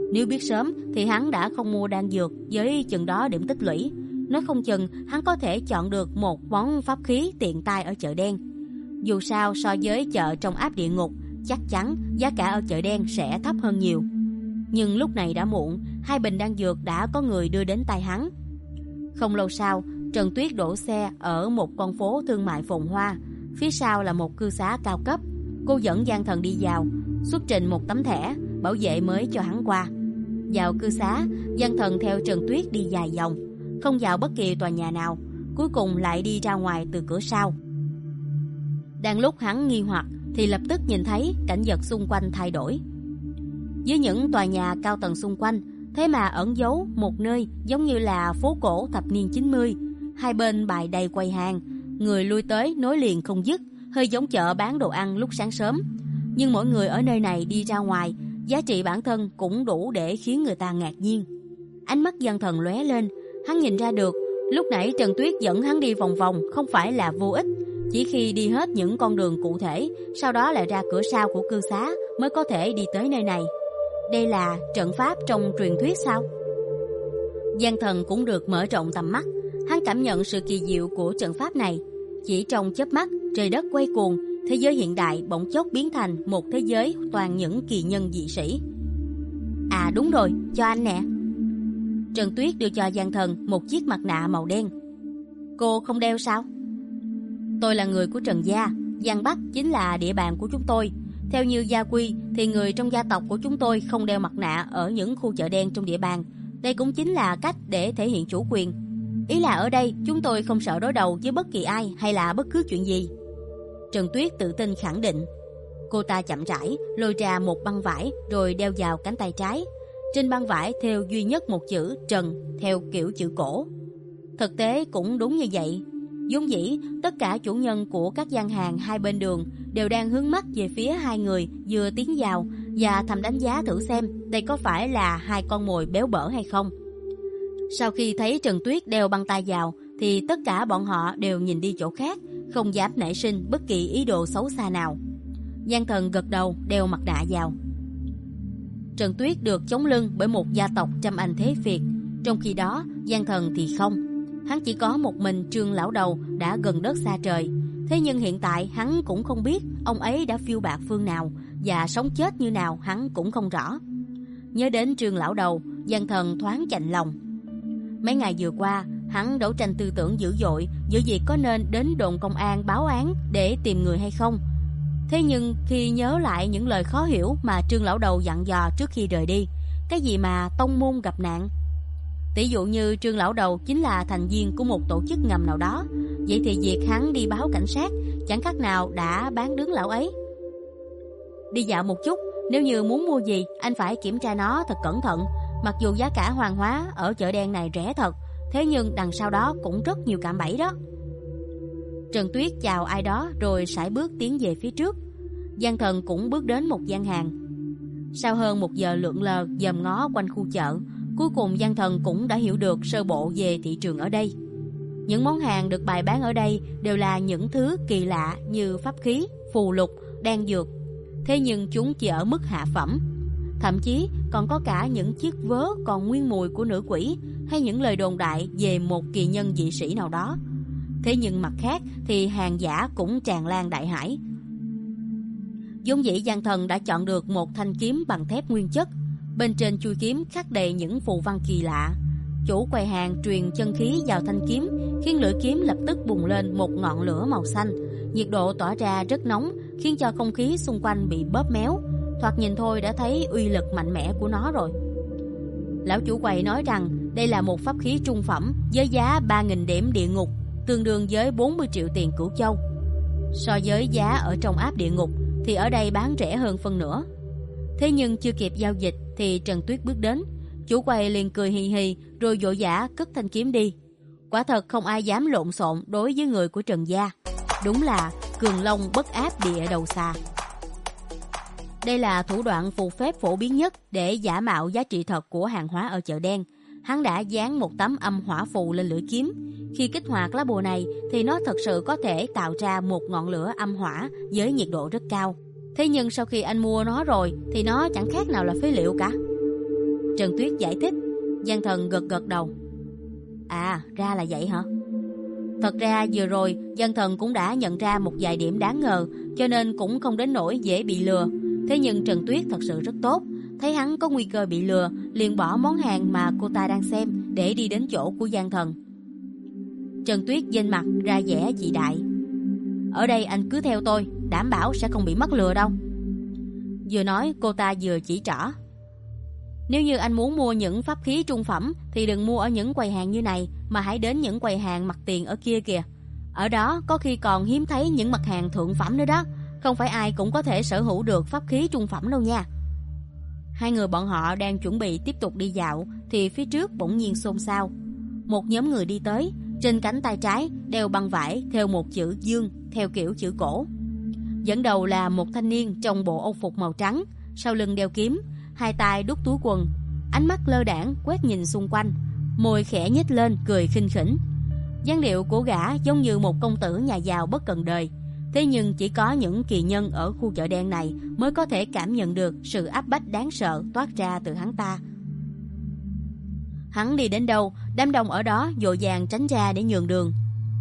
Nếu biết sớm thì hắn đã không mua đan dược với chừng đó điểm tích lũy. Nói không chừng hắn có thể chọn được một món pháp khí tiện tay ở chợ đen. Dù sao so với chợ trong áp địa ngục, chắc chắn giá cả ở chợ đen sẽ thấp hơn nhiều. Nhưng lúc này đã muộn, hai bình đan dược đã có người đưa đến tay hắn. Không lâu sau, Trần Tuyết đổ xe ở một con phố thương mại phồn hoa. Phía sau là một cư xá cao cấp. Cô dẫn Giang Thần đi vào, xuất trình một tấm thẻ, bảo vệ mới cho hắn qua. Vào cư xá, Giang Thần theo Trần Tuyết đi dài vòng, không vào bất kỳ tòa nhà nào, cuối cùng lại đi ra ngoài từ cửa sau. Đang lúc hắn nghi hoặc thì lập tức nhìn thấy cảnh vật xung quanh thay đổi. Dưới những tòa nhà cao tầng xung quanh, thế mà ẩn giấu một nơi giống như là phố cổ thập niên chín mươi. Hai bên bày đầy quầy hàng, người lui tới nối liền không dứt, hơi giống chợ bán đồ ăn lúc sáng sớm. Nhưng mỗi người ở nơi này đi ra ngoài, giá trị bản thân cũng đủ để khiến người ta ngạc nhiên. Ánh mắt Giang Thần lóe lên, hắn nhìn ra được lúc nãy Trần Tuyết dẫn hắn đi vòng vòng không phải là vô ích. Chỉ khi đi hết những con đường cụ thể, sau đó lại ra cửa sau của cư xá mới có thể đi tới nơi này. Đây là trận pháp trong truyền thuyết sao? Giang Thần cũng được mở rộng tầm mắt, hắn cảm nhận sự kỳ diệu của trận pháp này. Chỉ trong chớp mắt, trời đất quay cuồng, thế giới hiện đại bỗng chốc biến thành một thế giới toàn những kỳ nhân dị sĩ. À đúng rồi, cho anh nè. Trần Tuyết đưa cho Giang Thần một chiếc mặt nạ màu đen. Cô không đeo sao? Tôi là người của Trần gia, Giang Bắc chính là địa bàn của chúng tôi. Theo như gia quy thì người trong gia tộc của chúng tôi không đeo mặt nạ ở những khu chợ đen trong địa bàn. Đây cũng chính là cách để thể hiện chủ quyền. Ý là ở đây chúng tôi không sợ đối đầu với bất kỳ ai hay là bất cứ chuyện gì. Trần Tuyết tự tin khẳng định. Cô ta chậm rãi lôi ra một băng vải rồi đeo vào cánh tay trái. Trên băng vải thêu duy nhất một chữ Trần theo kiểu chữ cổ. Thực tế cũng đúng như vậy. Vốn dĩ tất cả chủ nhân của các gian hàng hai bên đường đều đang hướng mắt về phía hai người vừa tiến vào và thầm đánh giá thử xem đây có phải là hai con mồi béo bở hay không. Sau khi thấy Trần Tuyết đeo băng tay vào thì tất cả bọn họ đều nhìn đi chỗ khác, không dám nảy sinh bất kỳ ý đồ xấu xa nào. Giang Thần gật đầu đeo mặt nạ vào. Trần Tuyết được chống lưng bởi một gia tộc trăm anh thế Việt, trong khi đó Giang Thần thì không. Hắn chỉ có một mình Trương lão đầu đã gần đất xa trời. Thế nhưng hiện tại hắn cũng không biết ông ấy đã phiêu bạt phương nào và sống chết như nào hắn cũng không rõ. Nhớ đến Trương lão đầu, Giang Thần thoáng chạnh lòng. Mấy ngày vừa qua hắn đấu tranh tư tưởng dữ dội giữa việc có nên đến đồn công an báo án để tìm người hay không. Thế nhưng khi nhớ lại những lời khó hiểu mà Trương lão đầu dặn dò trước khi rời đi, cái gì mà tông môn gặp nạn, tỷ dụ như Trương lão đầu chính là thành viên của một tổ chức ngầm nào đó, vậy thì việc hắn đi báo cảnh sát chẳng khác nào đã bán đứng lão ấy. Đi dạo một chút, nếu như muốn mua gì anh phải kiểm tra nó thật cẩn thận. Mặc dù giá cả hoàng hóa ở chợ đen này rẻ thật, thế nhưng đằng sau đó cũng rất nhiều cạm bẫy đó. Trần Tuyết chào ai đó rồi sải bước tiến về phía trước. Giang Thần cũng bước đến một gian hàng. Sau hơn một giờ lượn lờ dòm ngó quanh khu chợ, cuối cùng Giang Thần cũng đã hiểu được sơ bộ về thị trường ở đây. Những món hàng được bày bán ở đây đều là những thứ kỳ lạ như pháp khí, phù lục, đan dược. Thế nhưng chúng chỉ ở mức hạ phẩm. Thậm chí còn có cả những chiếc vớ còn nguyên mùi của nữ quỷ, hay những lời đồn đại về một kỳ nhân dị sĩ nào đó. Thế nhưng mặt khác thì hàng giả cũng tràn lan đại hải. Vốn dĩ Giang Thần đã chọn được một thanh kiếm bằng thép nguyên chất. Bên trên chuôi kiếm khắc đầy những phù văn kỳ lạ. Chủ quầy hàng truyền chân khí vào thanh kiếm, khiến lưỡi kiếm lập tức bùng lên một ngọn lửa màu xanh. Nhiệt độ tỏa ra rất nóng, khiến cho không khí xung quanh bị bóp méo. Thoạt nhìn thôi đã thấy uy lực mạnh mẽ của nó rồi. Lão chủ quầy nói rằng đây là một pháp khí trung phẩm với giá ba nghìn điểm địa ngục, tương đương với bốn mươi triệu tiền Cửu Châu. So với giá ở trong áp địa ngục thì ở đây bán rẻ hơn phân nửa. Thế nhưng chưa kịp giao dịch thì Trần Tuyết bước đến. Chủ quầy liền cười hì hì rồi vội vã cất thanh kiếm đi. Quả thật không ai dám lộn xộn đối với người của Trần gia. Đúng là cường long bất áp địa đầu xa. Đây là thủ đoạn phù phép phổ biến nhất để giả mạo giá trị thật của hàng hóa ở chợ đen. Hắn đã dán một tấm âm hỏa phù lên lưỡi kiếm. Khi kích hoạt lá bùa này thì nó thật sự có thể tạo ra một ngọn lửa âm hỏa với nhiệt độ rất cao. Thế nhưng sau khi anh mua nó rồi thì nó chẳng khác nào là phế liệu cả. Trần Tuyết giải thích. Giang Thần gật gật đầu. À, ra là vậy hả? Thật ra vừa rồi Giang Thần cũng đã nhận ra một vài điểm đáng ngờ, cho nên cũng không đến nỗi dễ bị lừa. Thế nhưng Trần Tuyết thật sự rất tốt, thấy hắn có nguy cơ bị lừa, liền bỏ món hàng mà cô ta đang xem để đi đến chỗ của Giang Thần. Trần Tuyết vênh mặt ra vẻ chị đại. Ở đây anh cứ theo tôi, đảm bảo sẽ không bị mắc lừa đâu. Vừa nói cô ta vừa chỉ trỏ. Nếu như anh muốn mua những pháp khí trung phẩm thì đừng mua ở những quầy hàng như này, mà hãy đến những quầy hàng mặt tiền ở kia kìa. Ở đó có khi còn hiếm thấy những mặt hàng thượng phẩm nữa đó. Không phải ai cũng có thể sở hữu được pháp khí trung phẩm đâu nha. Hai người bọn họ đang chuẩn bị tiếp tục đi dạo thì phía trước bỗng nhiên xôn xao. Một nhóm người đi tới, trên cánh tay trái đeo băng vải theo một chữ Dương theo kiểu chữ cổ. Dẫn đầu là một thanh niên trong bộ âu phục màu trắng, sau lưng đeo kiếm, hai tay đút túi quần, ánh mắt lơ đãng quét nhìn xung quanh, môi khẽ nhếch lên cười khinh khỉnh. Dáng điệu của gã giống như một công tử nhà giàu bất cần đời. Thế nhưng chỉ có những kỳ nhân ở khu chợ đen này mới có thể cảm nhận được sự áp bách đáng sợ toát ra từ hắn ta. Hắn đi đến đâu, đám đông ở đó vội vàng tránh ra để nhường đường.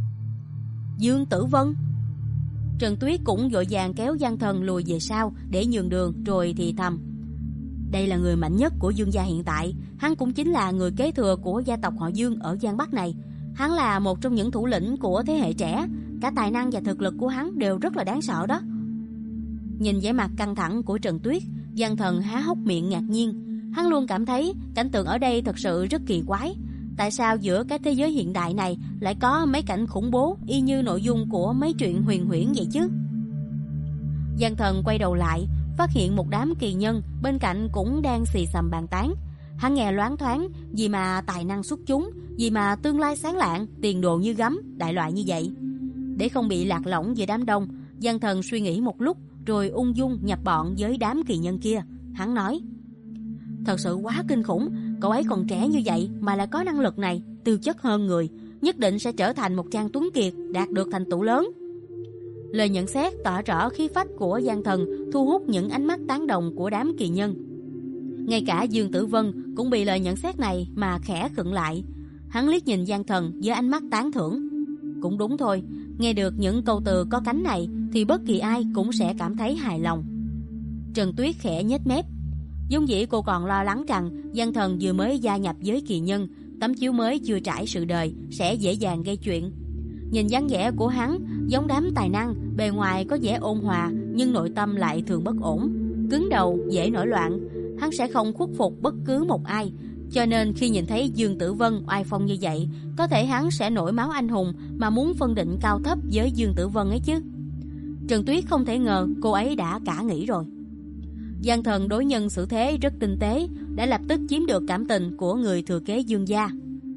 Dương Tử Vân. Trần Tuyết cũng vội vàng kéo Giang Thần lùi về sau để nhường đường, rồi thì thầm. Đây là người mạnh nhất của Dương gia hiện tại, hắn cũng chính là người kế thừa của gia tộc họ Dương ở Giang Bắc này. Hắn là một trong những thủ lĩnh của thế hệ trẻ, cả tài năng và thực lực của hắn đều rất là đáng sợ đó. Nhìn vẻ mặt căng thẳng của Trần Tuyết, Giang Thần há hốc miệng ngạc nhiên. Hắn luôn cảm thấy cảnh tượng ở đây thật sự rất kỳ quái. Tại sao giữa cái thế giới hiện đại này lại có mấy cảnh khủng bố y như nội dung của mấy truyện huyền huyễn vậy chứ? Giang Thần quay đầu lại, phát hiện một đám kỳ nhân bên cạnh cũng đang xì xầm bàn tán. Hắn nghe loáng thoáng, gì mà tài năng xuất chúng, gì mà tương lai sáng lạng, tiền đồ như gấm, đại loại như vậy. Để không bị lạc lõng giữa đám đông, Giang Thần suy nghĩ một lúc rồi ung dung nhập bọn với đám kỳ nhân kia. Hắn nói, thật sự quá kinh khủng, cậu ấy còn trẻ như vậy mà lại có năng lực này, tư chất hơn người, nhất định sẽ trở thành một trang tuấn kiệt, đạt được thành tựu lớn. Lời nhận xét tỏ rõ khí phách của Giang Thần thu hút những ánh mắt tán đồng của đám kỳ nhân. Ngay cả Dương Tử Vân cũng bị lời nhận xét này mà khẽ khựng lại. Hắn liếc nhìn Giang Thần với ánh mắt tán thưởng. Cũng đúng thôi, nghe được những câu từ có cánh này thì bất kỳ ai cũng sẽ cảm thấy hài lòng. Trần Tuyết khẽ nhếch mép. Vốn dĩ cô còn lo lắng rằng Giang Thần vừa mới gia nhập giới kỳ nhân, tấm chiếu mới chưa trải sự đời sẽ dễ dàng gây chuyện. Nhìn dáng vẻ của hắn giống đám tài năng, bề ngoài có vẻ ôn hòa nhưng nội tâm lại thường bất ổn, cứng đầu, dễ nổi loạn. Hắn sẽ không khuất phục bất cứ một ai, cho nên khi nhìn thấy Dương Tử Vân oai phong như vậy, có thể hắn sẽ nổi máu anh hùng mà muốn phân định cao thấp với Dương Tử Vân ấy chứ. Trần Tuyết không thể ngờ cô ấy đã cả nghĩ rồi. Giang Thần đối nhân xử thế rất tinh tế, đã lập tức chiếm được cảm tình của người thừa kế Dương gia.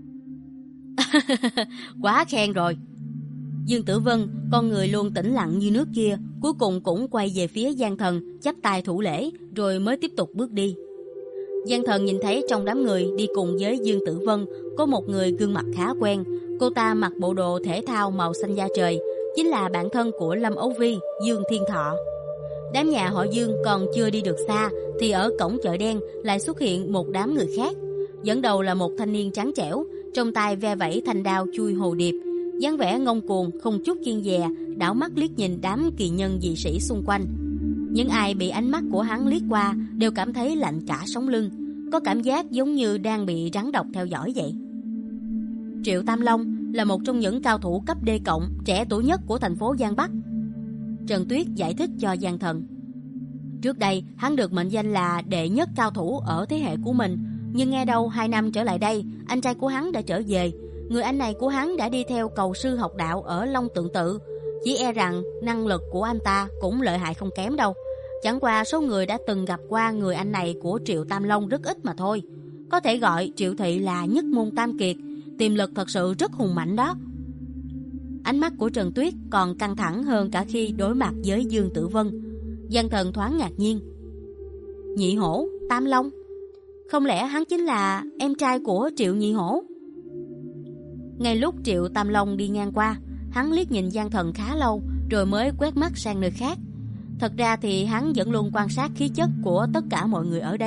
Quá khen rồi. Dương Tử Vân, con người luôn tĩnh lặng như nước kia, cuối cùng cũng quay về phía Giang Thần, chắp tay thủ lễ, rồi mới tiếp tục bước đi. Giang Thần nhìn thấy trong đám người đi cùng với Dương Tử Vân có một người gương mặt khá quen. Cô ta mặc bộ đồ thể thao màu xanh da trời, chính là bạn thân của Lâm Âu Vi, Dương Thiên Thọ. Đám nhà họ Dương còn chưa đi được xa thì ở cổng chợ đen lại xuất hiện một đám người khác. Dẫn đầu là một thanh niên trắng trẻo, trong tay ve vẩy thanh đao chui hồ điệp, dáng vẻ ngông cuồng không chút kiêng dè, đảo mắt liếc nhìn đám kỳ nhân dị sĩ xung quanh. Những ai bị ánh mắt của hắn liếc qua đều cảm thấy lạnh cả sống lưng, có cảm giác giống như đang bị rắn độc theo dõi vậy. Triệu Tam Long là một trong những cao thủ cấp D cộng trẻ tuổi nhất của thành phố Giang Bắc. Trần Tuyết giải thích cho Giang Thần. Trước đây hắn được mệnh danh là đệ nhất cao thủ ở thế hệ của mình, nhưng nghe đâu hai năm trở lại đây anh trai của hắn đã trở về. Người anh này của hắn đã đi theo cầu sư học đạo ở Long Tượng Tự. Chỉ e rằng năng lực của anh ta cũng lợi hại không kém đâu. Chẳng qua số người đã từng gặp qua người anh này của Triệu Tam Long rất ít mà thôi. Có thể gọi Triệu Thị là nhất môn tam kiệt, tiềm lực thật sự rất hùng mạnh đó. Ánh mắt của Trần Tuyết còn căng thẳng hơn cả khi đối mặt với Dương Tử Vân. Giang Thần thoáng ngạc nhiên. Nhị Hổ, Tam Long, không lẽ hắn chính là em trai của Triệu Nhị Hổ? Ngay lúc Triệu Tam Long đi ngang qua, hắn liếc nhìn Giang Thần khá lâu rồi mới quét mắt sang nơi khác. Thật ra thì hắn vẫn luôn quan sát khí chất của tất cả mọi người ở đây,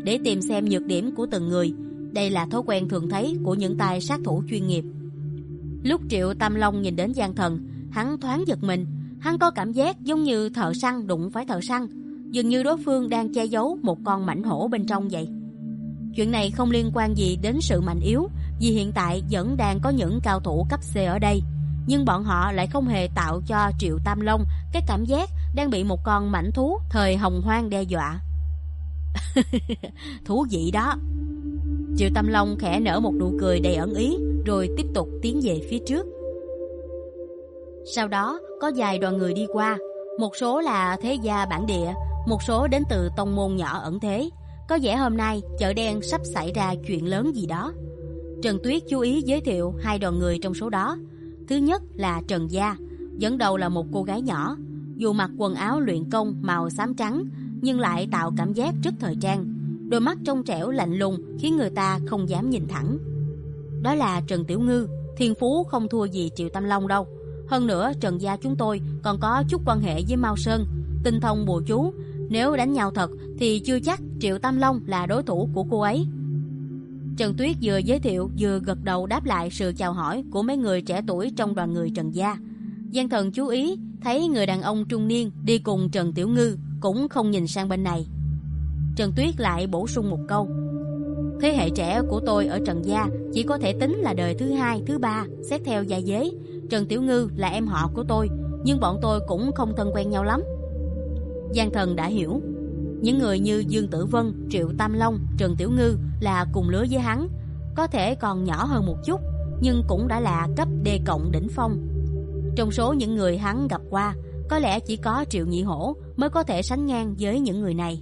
để tìm xem nhược điểm của từng người. Đây là thói quen thường thấy của những tay sát thủ chuyên nghiệp. Lúc Triệu Tam Long nhìn đến Giang Thần, hắn thoáng giật mình. Hắn có cảm giác giống như thợ săn đụng phải thợ săn, dường như đối phương đang che giấu một con mãnh hổ bên trong vậy. Chuyện này không liên quan gì đến sự mạnh yếu, vì hiện tại vẫn đang có những cao thủ cấp C ở đây, nhưng bọn họ lại không hề tạo cho Triệu Tam Long cái cảm giác đang bị một con mãnh thú thời hồng hoang đe dọa. Thú vị đó. Triệu Tam Long khẽ nở một nụ cười đầy ẩn ý, rồi tiếp tục tiến về phía trước. Sau đó có vài đoàn người đi qua, một số là thế gia bản địa, một số đến từ tông môn nhỏ ẩn thế. Có vẻ hôm nay chợ đen sắp xảy ra chuyện lớn gì đó. Trần Tuyết chú ý giới thiệu hai đoàn người trong số đó. Thứ nhất là Trần Gia, dẫn đầu là một cô gái nhỏ, dù mặc quần áo luyện công màu xám trắng nhưng lại tạo cảm giác rất thời trang. Đôi mắt trong trẻo lạnh lùng khiến người ta không dám nhìn thẳng. Đó là Trần Tiểu Ngư, thiên phú không thua gì Triệu Tam Long đâu. Hơn nữa Trần Gia chúng tôi còn có chút quan hệ với Mao Sơn, tinh thông bùa chú. Nếu đánh nhau thật thì chưa chắc Triệu Tam Long là đối thủ của cô ấy. Trần Tuyết vừa giới thiệu vừa gật đầu đáp lại sự chào hỏi của mấy người trẻ tuổi trong đoàn người Trần Gia. Giang Thần chú ý thấy người đàn ông trung niên đi cùng Trần Tiểu Ngư cũng không nhìn sang bên này. Trần Tuyết lại bổ sung một câu: thế hệ trẻ của tôi ở Trần Gia chỉ có thể tính là đời thứ hai, thứ ba xét theo gia giới. Trần Tiểu Ngư là em họ của tôi, nhưng bọn tôi cũng không thân quen nhau lắm. Giang Thần đã hiểu. Những người như Dương Tử Vân, Triệu Tam Long, Trần Tiểu Ngư là cùng lứa với hắn, có thể còn nhỏ hơn một chút, nhưng cũng đã là cấp D cộng đỉnh phong. Trong số những người hắn gặp qua, có lẽ chỉ có Triệu Nhị Hổ mới có thể sánh ngang với những người này.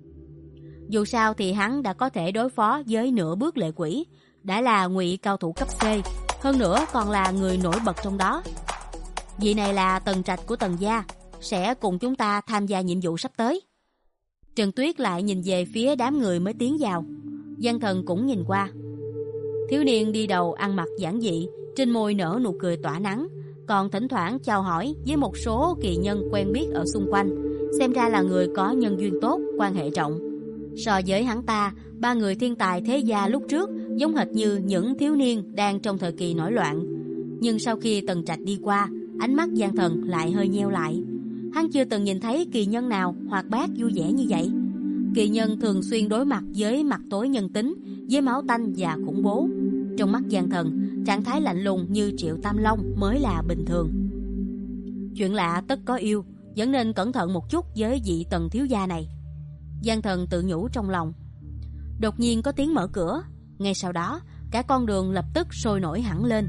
Dù sao thì hắn đã có thể đối phó với nửa bước lệ quỷ, đã là ngụy cao thủ cấp C, hơn nữa còn là người nổi bật trong đó. Vị này là Tần Trạch của Tần Gia, sẽ cùng chúng ta tham gia nhiệm vụ sắp tới. Trần Tuyết lại nhìn về phía đám người mới tiến vào. Giang Thần cũng nhìn qua. Thiếu niên đi đầu ăn mặc giản dị, trên môi nở nụ cười tỏa nắng, còn thỉnh thoảng chào hỏi với một số kỳ nhân quen biết ở xung quanh, xem ra là người có nhân duyên tốt, quan hệ rộng. So với hắn ta, ba người thiên tài thế gia lúc trước giống hệt như những thiếu niên đang trong thời kỳ nổi loạn. Nhưng sau khi Tần Trạch đi qua, ánh mắt Giang Thần lại hơi nheo lại. Hắn chưa từng nhìn thấy kỳ nhân nào hoạt bát vui vẻ như vậy. Kỳ nhân thường xuyên đối mặt với mặt tối nhân tính, với máu tanh và khủng bố. Trong mắt Giang Thần, trạng thái lạnh lùng như Triệu Tam Long mới là bình thường. Chuyện lạ tất có yêu, vẫn nên cẩn thận một chút với vị Tần thiếu gia này. Giang Thần tự nhủ trong lòng. Đột nhiên có tiếng mở cửa. Ngay sau đó, cả con đường lập tức sôi nổi hẳn lên.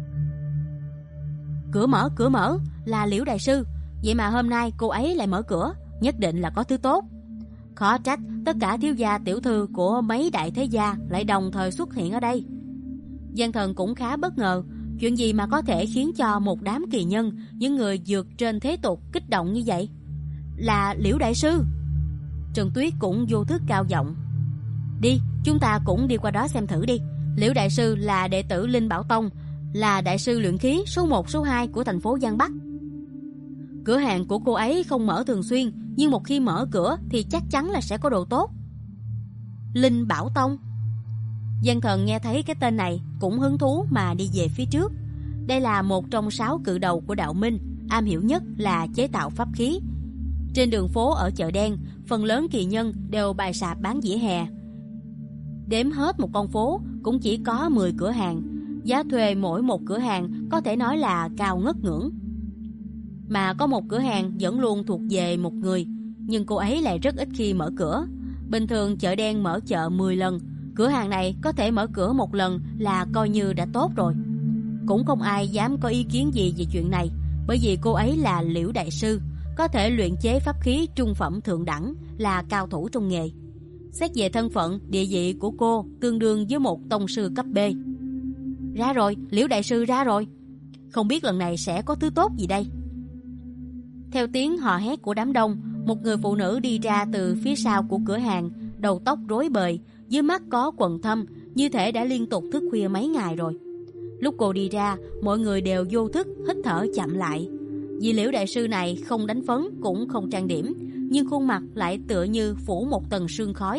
Cửa mở, cửa mở, là Liễu đại sư. Vậy mà hôm nay cô ấy lại mở cửa, nhất định là có thứ tốt. Khó trách tất cả thiếu gia tiểu thư của mấy đại thế gia lại đồng thời xuất hiện ở đây. Giang Thần cũng khá bất ngờ, chuyện gì mà có thể khiến cho một đám kỳ nhân, những người vượt trên thế tục kích động như vậy. Là Liễu đại sư. Trần Tuyết cũng vô thức cao giọng. Đi, chúng ta cũng đi qua đó xem thử đi. Liễu đại sư là đệ tử Linh Bảo Tông, là đại sư luyện khí số một số hai của thành phố Giang Bắc. Cửa hàng của cô ấy không mở thường xuyên, nhưng một khi mở cửa thì chắc chắn là sẽ có đồ tốt. Linh Bảo Tông. Giang Thần nghe thấy cái tên này cũng hứng thú mà đi về phía trước. Đây là một trong sáu cự đầu của đạo minh, am hiểu nhất là chế tạo pháp khí. Trên đường phố ở chợ đen, phần lớn kỳ nhân đều bày sạp bán vỉa hè. Đếm hết một con phố cũng chỉ có mười cửa hàng. Giá thuê mỗi một cửa hàng có thể nói là cao ngất ngưỡng. Mà có một cửa hàng vẫn luôn thuộc về một người, nhưng cô ấy lại rất ít khi mở cửa. Bình thường chợ đen mở chợ mười lần, cửa hàng này có thể mở cửa một lần là coi như đã tốt rồi. Cũng không ai dám có ý kiến gì về chuyện này, bởi vì cô ấy là Liễu đại sư, có thể luyện chế pháp khí trung phẩm thượng đẳng, là cao thủ trong nghề. Xét về thân phận, địa vị của cô tương đương với một tông sư cấp B. Ra rồi, Liễu đại sư ra rồi. Không biết lần này sẽ có thứ tốt gì đây. Theo tiếng hò hét của đám đông, một người phụ nữ đi ra từ phía sau của cửa hàng, đầu tóc rối bời, dưới mắt có quầng thâm, như thể đã liên tục thức khuya mấy ngày rồi. Lúc cô đi ra, mọi người đều vô thức hít thở chậm lại. Vì Liễu đại sư này không đánh phấn cũng không trang điểm, nhưng khuôn mặt lại tựa như phủ một tầng sương khói,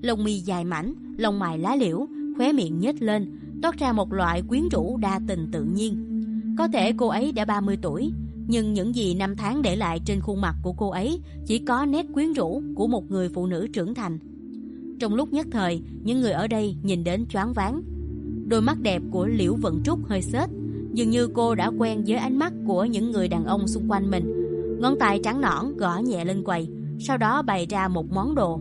lông mi dài mảnh, lông mày lá liễu, khóe miệng nhếch lên, toát ra một loại quyến rũ đa tình tự nhiên. Có thể cô ấy đã ba mươi tuổi, nhưng những gì năm tháng để lại trên khuôn mặt của cô ấy chỉ có nét quyến rũ của một người phụ nữ trưởng thành. Trong lúc nhất thời, những người ở đây nhìn đến choáng váng. Đôi mắt đẹp của Liễu Vận Trúc hơi xếch, dường như cô đã quen với ánh mắt của những người đàn ông xung quanh mình. Ngón tay trắng nõn gõ nhẹ lên quầy, sau đó bày ra một món đồ.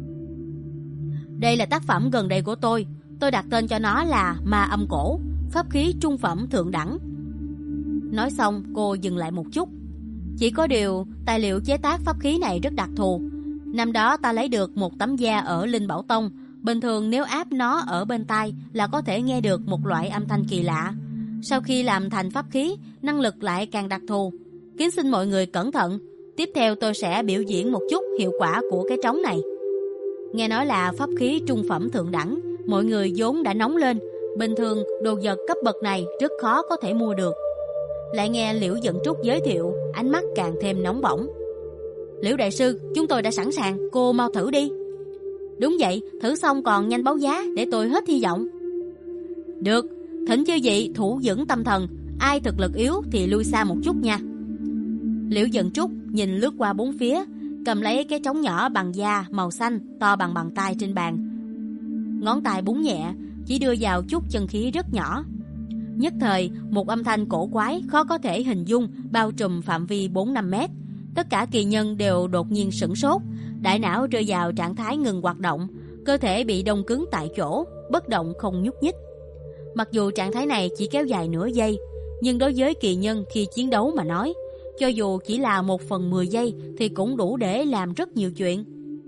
Đây là tác phẩm gần đây của tôi, tôi đặt tên cho nó là Ma Âm Cổ, pháp khí trung phẩm thượng đẳng. Nói xong, cô dừng lại một chút. Chỉ có điều, tài liệu chế tác pháp khí này rất đặc thù. Năm đó ta lấy được một tấm da ở Linh Bảo Tông. Bình thường nếu áp nó ở bên tai là có thể nghe được một loại âm thanh kỳ lạ. Sau khi làm thành pháp khí, năng lực lại càng đặc thù. Kính xin mọi người cẩn thận. Tiếp theo tôi sẽ biểu diễn một chút hiệu quả của cái trống này. Nghe nói là pháp khí trung phẩm thượng đẳng, mọi người vốn đã nóng lên. Bình thường đồ vật cấp bậc này rất khó có thể mua được. Lại nghe Liễu Vận Trúc giới thiệu, ánh mắt càng thêm nóng bỏng. Liễu đại sư, chúng tôi đã sẵn sàng, cô mau thử đi. Đúng vậy, thử xong còn nhanh báo giá để tôi hết hy vọng. Được, thỉnh chư vị thủ vững tâm thần, ai thực lực yếu thì lui xa một chút nha. Liễu Vận Trúc nhìn lướt qua bốn phía, cầm lấy cái trống nhỏ bằng da màu xanh to bằng bàn tay trên bàn. Ngón tay búng nhẹ, chỉ đưa vào chút chân khí rất nhỏ. Nhất thời, một âm thanh cổ quái khó có thể hình dung bao trùm phạm vi bốn năm mét. Tất cả kỳ nhân đều đột nhiên sửng sốt, đại não rơi vào trạng thái ngừng hoạt động, cơ thể bị đông cứng tại chỗ, bất động không nhúc nhích. Mặc dù trạng thái này chỉ kéo dài nửa giây, nhưng đối với kỳ nhân khi chiến đấu mà nói, cho dù chỉ là một phần mười giây thì cũng đủ để làm rất nhiều chuyện.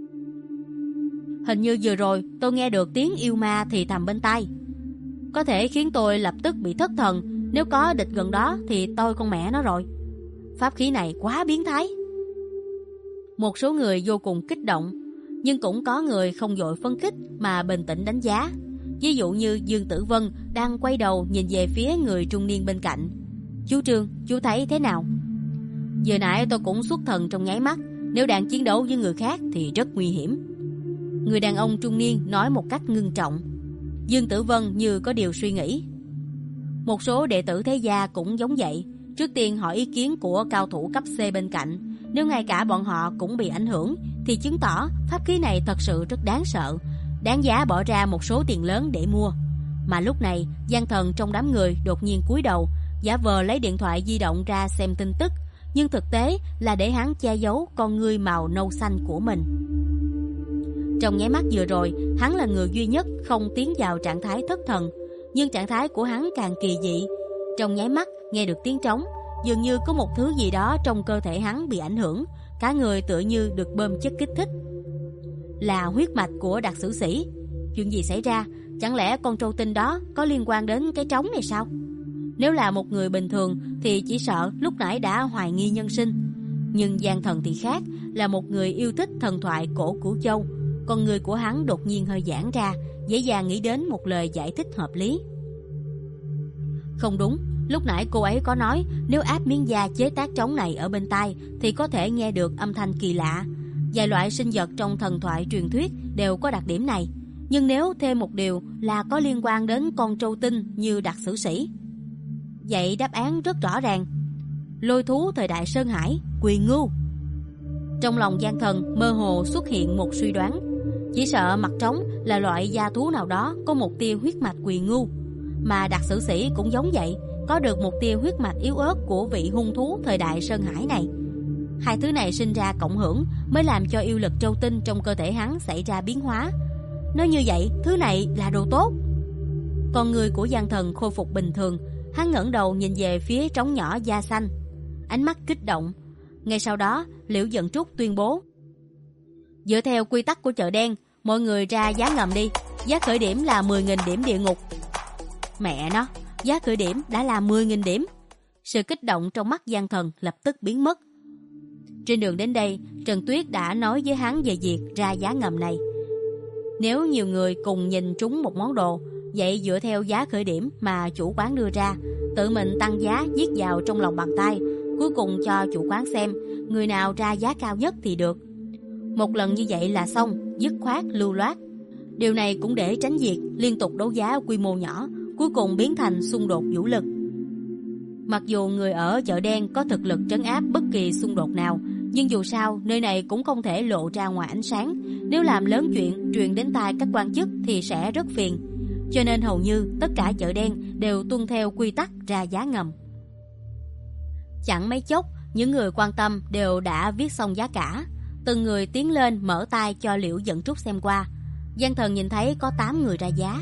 Hình như vừa rồi tôi nghe được tiếng yêu ma thì thầm bên tai, có thể khiến tôi lập tức bị thất thần. Nếu có địch gần đó thì tôi con mẹ nó rồi. Pháp khí này quá biến thái. Một số người vô cùng kích động, nhưng cũng có người không vội phân tích mà bình tĩnh đánh giá. Ví dụ như Dương Tử Vân đang quay đầu nhìn về phía người trung niên bên cạnh. Chú Trương, chú thấy thế nào? Vừa nãy tôi cũng xuất thần trong nháy mắt, nếu đang chiến đấu với người khác thì rất nguy hiểm. Người đàn ông trung niên nói một cách ngưng trọng. Dương Tử Vân như có điều suy nghĩ. Một số đệ tử thế gia cũng giống vậy. Trước tiên hỏi ý kiến của cao thủ cấp C bên cạnh. Nếu ngay cả bọn họ cũng bị ảnh hưởng thì chứng tỏ pháp khí này thật sự rất đáng sợ, đáng giá bỏ ra một số tiền lớn để mua. Mà lúc này, gian thần trong đám người đột nhiên cúi đầu, giả vờ lấy điện thoại di động ra xem tin tức, nhưng thực tế là để hắn che giấu con ngươi màu nâu xanh của mình. Trong nháy mắt vừa rồi, hắn là người duy nhất không tiến vào trạng thái thất thần, nhưng trạng thái của hắn càng kỳ dị. Trong nháy mắt nghe được tiếng trống, dường như có một thứ gì đó trong cơ thể hắn bị ảnh hưởng, cả người tựa như được bơm chất kích thích. Là huyết mạch của Đặc Sử Sĩ. Chuyện gì xảy ra? Chẳng lẽ con trâu tinh đó có liên quan đến cái trống này sao? Nếu là một người bình thường thì chỉ sợ lúc nãy đã hoài nghi nhân sinh. Nhưng gian thần thì khác, là một người yêu thích thần thoại cổ Cửu Châu. Con người của hắn đột nhiên hơi giãn ra, dễ dàng nghĩ đến một lời giải thích hợp lý. Không đúng, lúc nãy cô ấy có nói nếu áp miếng da chế tác trống này ở bên tai thì có thể nghe được âm thanh kỳ lạ. Vài loại sinh vật trong thần thoại truyền thuyết đều có đặc điểm này, nhưng nếu thêm một điều là có liên quan đến con trâu tinh như Đặc Sử Sĩ, vậy đáp án rất rõ ràng. Lôi thú thời đại Sơn Hải, Quỳ Ngưu. Trong lòng gian thần mơ hồ xuất hiện một suy đoán, chỉ sợ mặt trống là loại gia thú nào đó có một tia huyết mạch Quỳ Ngưu, mà Đặc Sử Sĩ cũng giống vậy, có được một tia huyết mạch yếu ớt của vị hung thú thời đại Sơn Hải này. Hai thứ này sinh ra cộng hưởng mới làm cho yêu lực trâu tinh trong cơ thể hắn xảy ra biến hóa. Nói như vậy, thứ này là đồ tốt. Con người của gian thần khôi phục bình thường, hắn ngẩng đầu nhìn về phía trống nhỏ da xanh, ánh mắt kích động. Ngay sau đó, Liễu Vận Trúc tuyên bố: dựa theo quy tắc của chợ đen, mọi người ra giá ngầm đi. Giá khởi điểm là mười nghìn điểm địa ngục. Mẹ nó, giá khởi điểm đã là mười nghìn điểm. Sự kích động trong mắt gian thần lập tức biến mất. Trên đường đến đây, Trần Tuyết đã nói với hắn về việc ra giá ngầm này. Nếu nhiều người cùng nhìn trúng một món đồ, vậy dựa theo giá khởi điểm mà chủ quán đưa ra, tự mình tăng giá viết vào trong lòng bàn tay, cuối cùng cho chủ quán xem, người nào ra giá cao nhất thì được. Một lần như vậy là xong, dứt khoát lưu loát. Điều này cũng để tránh việc liên tục đấu giá quy mô nhỏ, cuối cùng biến thành xung đột vũ lực. Mặc dù người ở chợ đen có thực lực trấn áp bất kỳ xung đột nào, nhưng dù sao nơi này cũng không thể lộ ra ngoài ánh sáng. Nếu làm lớn chuyện truyền đến tai các quan chức thì sẽ rất phiền. Cho nên hầu như tất cả chợ đen đều tuân theo quy tắc ra giá ngầm. Chẳng mấy chốc, những người quan tâm đều đã viết xong giá cả. Từng người tiến lên mở tay cho Liễu Dận Trúc xem qua. Giang Thần nhìn thấy có tám người ra giá.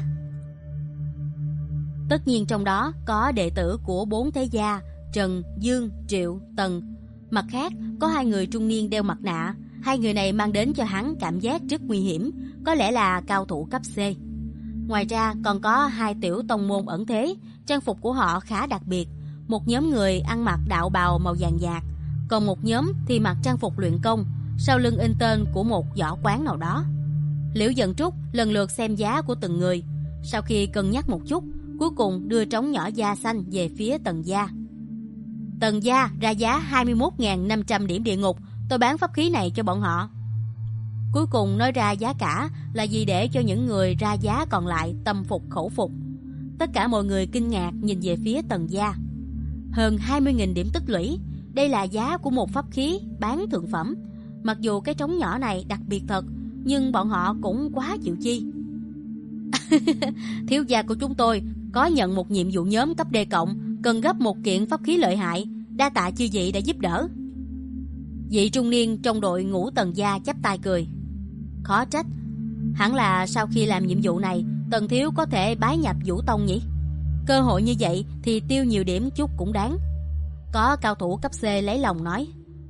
Tất nhiên trong đó có đệ tử của bốn thế gia Trần, Dương, Triệu, Tần. Mặt khác có hai người trung niên đeo mặt nạ. Hai người này mang đến cho hắn cảm giác rất nguy hiểm, có lẽ là cao thủ cấp C. Ngoài ra còn có hai tiểu tông môn ẩn thế. Trang phục của họ khá đặc biệt. Một nhóm người ăn mặc đạo bào màu vàng nhạt, còn một nhóm thì mặc trang phục luyện công, sau lưng in tên của một võ quán nào đó. Liễu Dận Trúc lần lượt xem giá của từng người. Sau khi cân nhắc một chút, cuối cùng đưa trống nhỏ da xanh về phía Tần gia. Tần gia ra giá hai mươi mốt nghìn năm trăm điểm địa ngục, tôi bán pháp khí này cho bọn họ. Cuối cùng nói ra giá cả là vì để cho những người ra giá còn lại tâm phục khẩu phục. Tất cả mọi người kinh ngạc nhìn về phía Tần gia. Hơn hai mươi nghìn điểm tích lũy, đây là giá của một pháp khí bán thượng phẩm. Mặc dù cái trống nhỏ này đặc biệt thật, nhưng bọn họ cũng quá chịu chi. Thiếu gia của chúng tôi có nhận một nhiệm vụ nhóm cấp D cộng, cần gấp một kiện pháp khí lợi hại, đa tạ chư vị đã giúp đỡ. Vị trung niên trong đội ngũ Tần gia chắp tay cười. Khó trách, hẳn là sau khi làm nhiệm vụ này, Tần thiếu có thể bái nhập Vũ Tông nhỉ? Cơ hội như vậy thì tiêu nhiều điểm chút cũng đáng. Có cao thủ cấp C lấy lòng nói.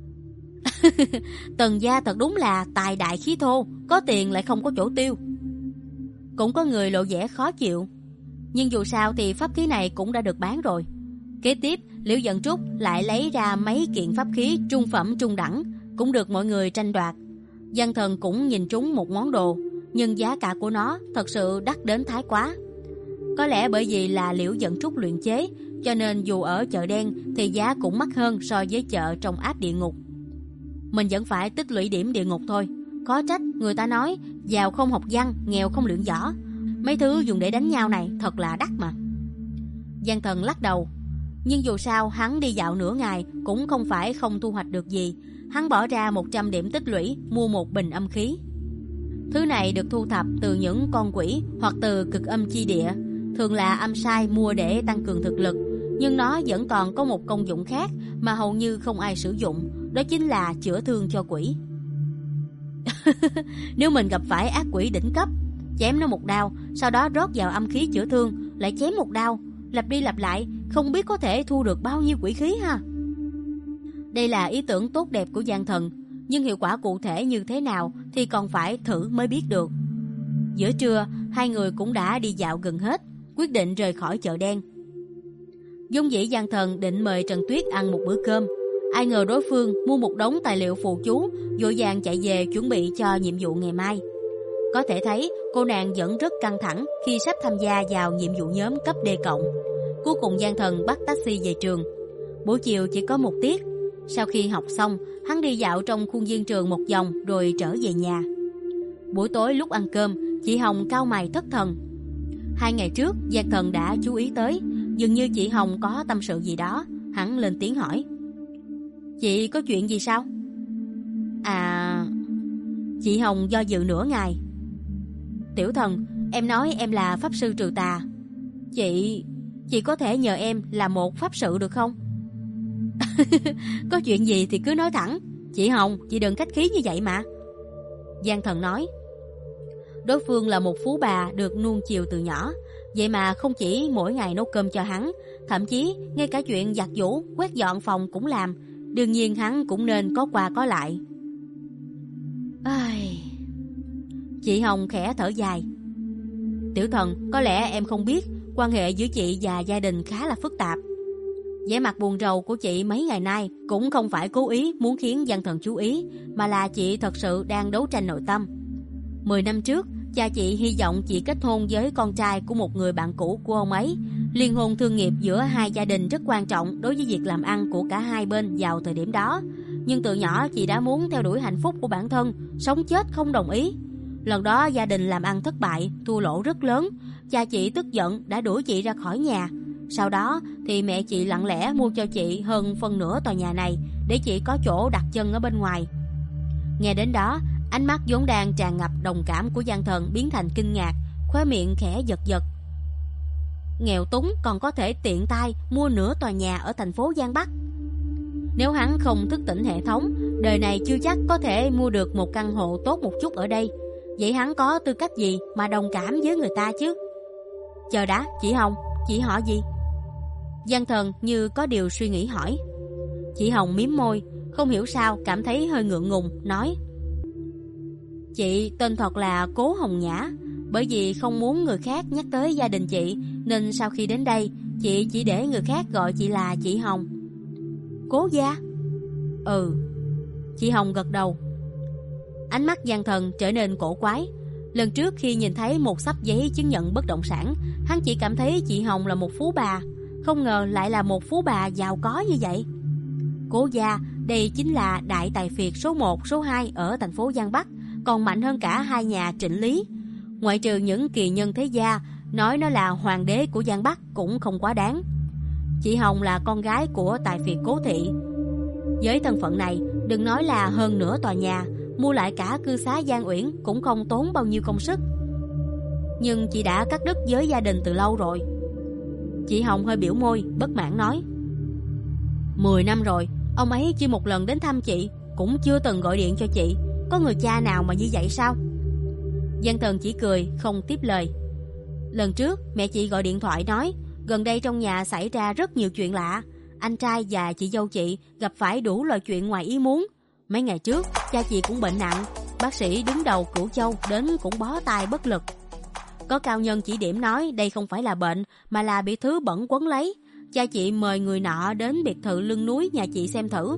Tần gia thật đúng là tài đại khí thô, có tiền lại không có chỗ tiêu. Cũng có người lộ vẻ khó chịu, nhưng dù sao thì pháp khí này cũng đã được bán rồi. Kế tiếp, Liễu Dận Trúc lại lấy ra mấy kiện pháp khí trung phẩm trung đẳng, cũng được mọi người tranh đoạt. Giang Thần cũng nhìn trúng một món đồ, nhưng giá cả của nó thật sự đắt đến thái quá. Có lẽ bởi vì là Liễu Dận Trúc luyện chế, cho nên dù ở chợ đen thì giá cũng mắc hơn so với chợ trong áp địa ngục. Mình vẫn phải tích lũy điểm địa ngục thôi. Khó trách người ta nói giàu không học văn, nghèo không luyện võ. Mấy thứ dùng để đánh nhau này thật là đắt mà. Giang Thần lắc đầu. Nhưng dù sao hắn đi dạo nửa ngày cũng không phải không thu hoạch được gì. Hắn bỏ ra một trăm điểm tích lũy mua một bình âm khí. Thứ này được thu thập từ những con quỷ hoặc từ cực âm chi địa. Thường là âm sai mua để tăng cường thực lực, nhưng nó vẫn còn có một công dụng khác mà hầu như không ai sử dụng, đó chính là chữa thương cho quỷ. Nếu mình gặp phải ác quỷ đỉnh cấp, chém nó một đao, sau đó rót vào âm khí chữa thương, lại chém một đao, lặp đi lặp lại, không biết có thể thu được bao nhiêu quỷ khí ha. Đây là ý tưởng tốt đẹp của Giang Thần, nhưng hiệu quả cụ thể như thế nào thì còn phải thử mới biết được. Giữa trưa, hai người cũng đã đi dạo gần hết, quyết định rời khỏi chợ đen. Dung dĩ Giang Thần định mời Trần Tuyết ăn một bữa cơm, ai ngờ đối phương mua một đống tài liệu phù chú, vội vàng chạy về chuẩn bị cho nhiệm vụ ngày mai. Có thể thấy cô nàng vẫn rất căng thẳng khi sắp tham gia vào nhiệm vụ nhóm cấp D cộng. Cuối cùng Giang Thần bắt taxi về trường. Buổi chiều chỉ có một tiết. Sau khi học xong, hắn đi dạo trong khuôn viên trường một vòng rồi trở về nhà. Buổi tối lúc ăn cơm, chị Hồng cau mày thất thần. Hai ngày trước Giang Thần đã chú ý tới, dường như chị Hồng có tâm sự gì đó. Hắn lên tiếng hỏi. Chị có chuyện gì sao? À... Chị Hồng do dự nửa ngày. Tiểu Thần, em nói em là pháp sư trừ tà. Chị... Chị có thể nhờ em làm một pháp sự được không? Có chuyện gì thì cứ nói thẳng. Chị Hồng, chị đừng khách khí như vậy mà. Giang Thần nói. Đối phương là một phú bà được nuông chiều từ nhỏ, vậy mà không chỉ mỗi ngày nấu cơm cho hắn, thậm chí ngay cả chuyện giặt giũ, quét dọn phòng cũng làm. Đương nhiên hắn cũng nên có qua có lại. Ai... Chị Hồng khẽ thở dài. Tiểu Thần, có lẽ em không biết, quan hệ giữa chị và gia đình khá là phức tạp. Vẻ mặt buồn rầu của chị mấy ngày nay cũng không phải cố ý muốn khiến Giang Thần chú ý, mà là chị thật sự đang đấu tranh nội tâm. Mười năm trước, cha chị hy vọng chị kết hôn với con trai của một người bạn cũ của ông ấy. Liên hôn thương nghiệp giữa hai gia đình rất quan trọng đối với việc làm ăn của cả hai bên vào thời điểm đó. Nhưng từ nhỏ chị đã muốn theo đuổi hạnh phúc của bản thân, sống chết không đồng ý. Lần đó gia đình làm ăn thất bại, thua lỗ rất lớn. Cha chị tức giận đã đuổi chị ra khỏi nhà. Sau đó thì mẹ chị lặng lẽ mua cho chị hơn phân nửa tòa nhà này để chị có chỗ đặt chân ở bên ngoài. Nghe đến đó, ánh mắt vốn đang tràn ngập đồng cảm của Giang Thần biến thành kinh ngạc, khóe miệng khẽ giật giật. Nghèo túng còn có thể tiện tay mua nửa tòa nhà ở thành phố Giang Bắc. Nếu hắn không thức tỉnh hệ thống, đời này chưa chắc có thể mua được một căn hộ tốt một chút ở đây. Vậy hắn có tư cách gì mà đồng cảm với người ta chứ? Chờ đã, chị Hồng, chị họ gì? Giang Thần như có điều suy nghĩ hỏi. Chị Hồng mím môi, không hiểu sao cảm thấy hơi ngượng ngùng, nói: Chị tên thật là Cố Hồng Nhã. Bởi vì không muốn người khác nhắc tới gia đình chị, nên sau khi đến đây, chị chỉ để người khác gọi chị là chị Hồng. Cố gia? Ừ. Chị Hồng gật đầu. Ánh mắt Giang Thần trở nên cổ quái. Lần trước khi nhìn thấy một xấp giấy chứng nhận bất động sản, hắn chỉ cảm thấy chị Hồng là một phú bà, không ngờ lại là một phú bà giàu có như vậy. Cố gia, đây chính là đại tài phiệt số một, số hai ở thành phố Giang Bắc, còn mạnh hơn cả hai nhà Trịnh Lý. Ngoại trừ những kỳ nhân thế gia, nói nó là hoàng đế của Giang Bắc cũng không quá đáng. Chị Hồng là con gái của tài phiệt Cố thị. Với thân phận này, đừng nói là hơn nửa tòa nhà, mua lại cả cư xá Giang Uyển cũng không tốn bao nhiêu công sức. Nhưng chị đã cắt đứt với gia đình từ lâu rồi. Chị Hồng hơi biểu môi, bất mãn nói: Mười năm rồi, ông ấy chưa một lần đến thăm chị, cũng chưa từng gọi điện cho chị. Có người cha nào mà như vậy sao? Giang Thần chỉ cười, không tiếp lời. Lần trước mẹ chị gọi điện thoại nói gần đây trong nhà xảy ra rất nhiều chuyện lạ. Anh trai và chị dâu chị gặp phải đủ loại chuyện ngoài ý muốn. Mấy ngày trước cha chị cũng bệnh nặng, bác sĩ đứng đầu Cửu Châu đến cũng bó tay bất lực. Có cao nhân chỉ điểm nói đây không phải là bệnh mà là bị thứ bẩn quấn lấy. Cha chị mời người nọ đến biệt thự lưng núi nhà chị xem thử.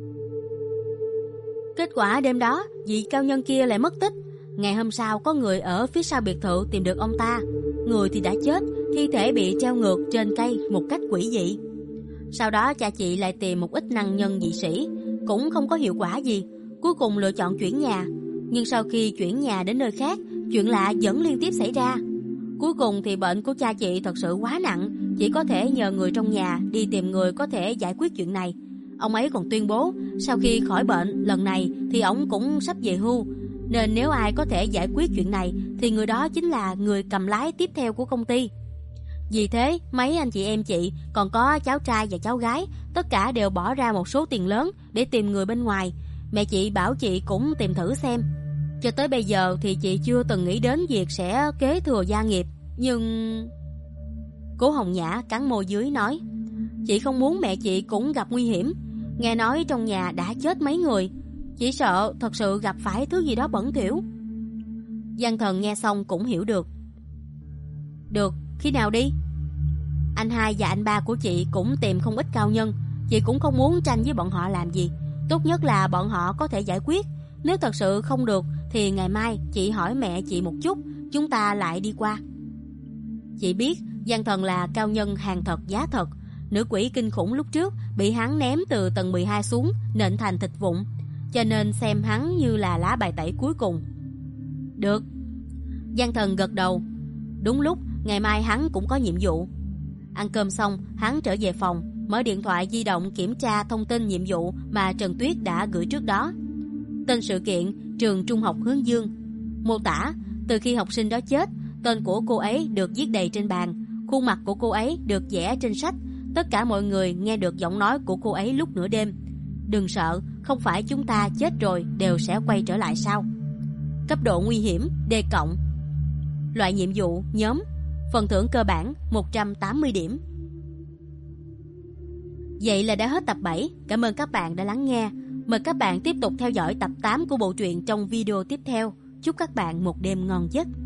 Kết quả đêm đó vị cao nhân kia lại mất tích. Ngày hôm sau có người ở phía sau biệt thự tìm được ông ta. Người thì đã chết, thi thể bị treo ngược trên cây một cách quỷ dị. Sau đó cha chị lại tìm một ít năng nhân dị sĩ, cũng không có hiệu quả gì. Cuối cùng lựa chọn chuyển nhà. Nhưng sau khi chuyển nhà đến nơi khác, chuyện lạ vẫn liên tiếp xảy ra. Cuối cùng thì bệnh của cha chị thật sự quá nặng, chỉ có thể nhờ người trong nhà đi tìm người có thể giải quyết chuyện này. Ông ấy còn tuyên bố sau khi khỏi bệnh lần này thì ông cũng sắp về hưu, nên nếu ai có thể giải quyết chuyện này thì người đó chính là người cầm lái tiếp theo của công ty. Vì thế mấy anh chị em chị còn có cháu trai và cháu gái tất cả đều bỏ ra một số tiền lớn để tìm người bên ngoài. Mẹ chị bảo chị cũng tìm thử xem. Cho tới bây giờ thì chị chưa từng nghĩ đến việc sẽ kế thừa gia nghiệp. Nhưng... Cố Hồng Nhã cắn môi dưới nói: Chị không muốn mẹ chị cũng gặp nguy hiểm. Nghe nói trong nhà đã chết mấy người, chỉ sợ thật sự gặp phải thứ gì đó bẩn thỉu. Giang Thần nghe xong cũng hiểu được. Được, khi nào đi? Anh hai và anh ba của chị cũng tìm không ít cao nhân. Chị cũng không muốn tranh với bọn họ làm gì. Tốt nhất là bọn họ có thể giải quyết. Nếu thật sự không được thì ngày mai chị hỏi mẹ chị một chút, chúng ta lại đi qua. Chị biết Giang Thần là cao nhân hàng thật giá thật. Nữ quỷ kinh khủng lúc trước bị hắn ném từ tầng mười hai xuống, nện thành thịt vụn, cho nên xem hắn như là lá bài tẩy cuối cùng. Được. Giang Thần gật đầu. Đúng lúc ngày mai hắn cũng có nhiệm vụ. Ăn cơm xong, hắn trở về phòng, mở điện thoại di động kiểm tra thông tin nhiệm vụ mà Trần Tuyết đã gửi trước đó. Tên sự kiện: trường trung học Hướng Dương. Mô tả: từ khi học sinh đó chết, tên của cô ấy được viết đầy trên bàn, khuôn mặt của cô ấy được vẽ trên sách. Tất cả mọi người nghe được giọng nói của cô ấy lúc nửa đêm. Đừng sợ, không phải chúng ta chết rồi đều sẽ quay trở lại sao? Cấp độ nguy hiểm D cộng. Loại nhiệm vụ nhóm. Phần thưởng cơ bản một trăm tám mươi điểm. Vậy là đã hết tập bảy. Cảm ơn các bạn đã lắng nghe. Mời các bạn tiếp tục theo dõi tập tám của bộ truyện trong video tiếp theo. Chúc các bạn một đêm ngon giấc.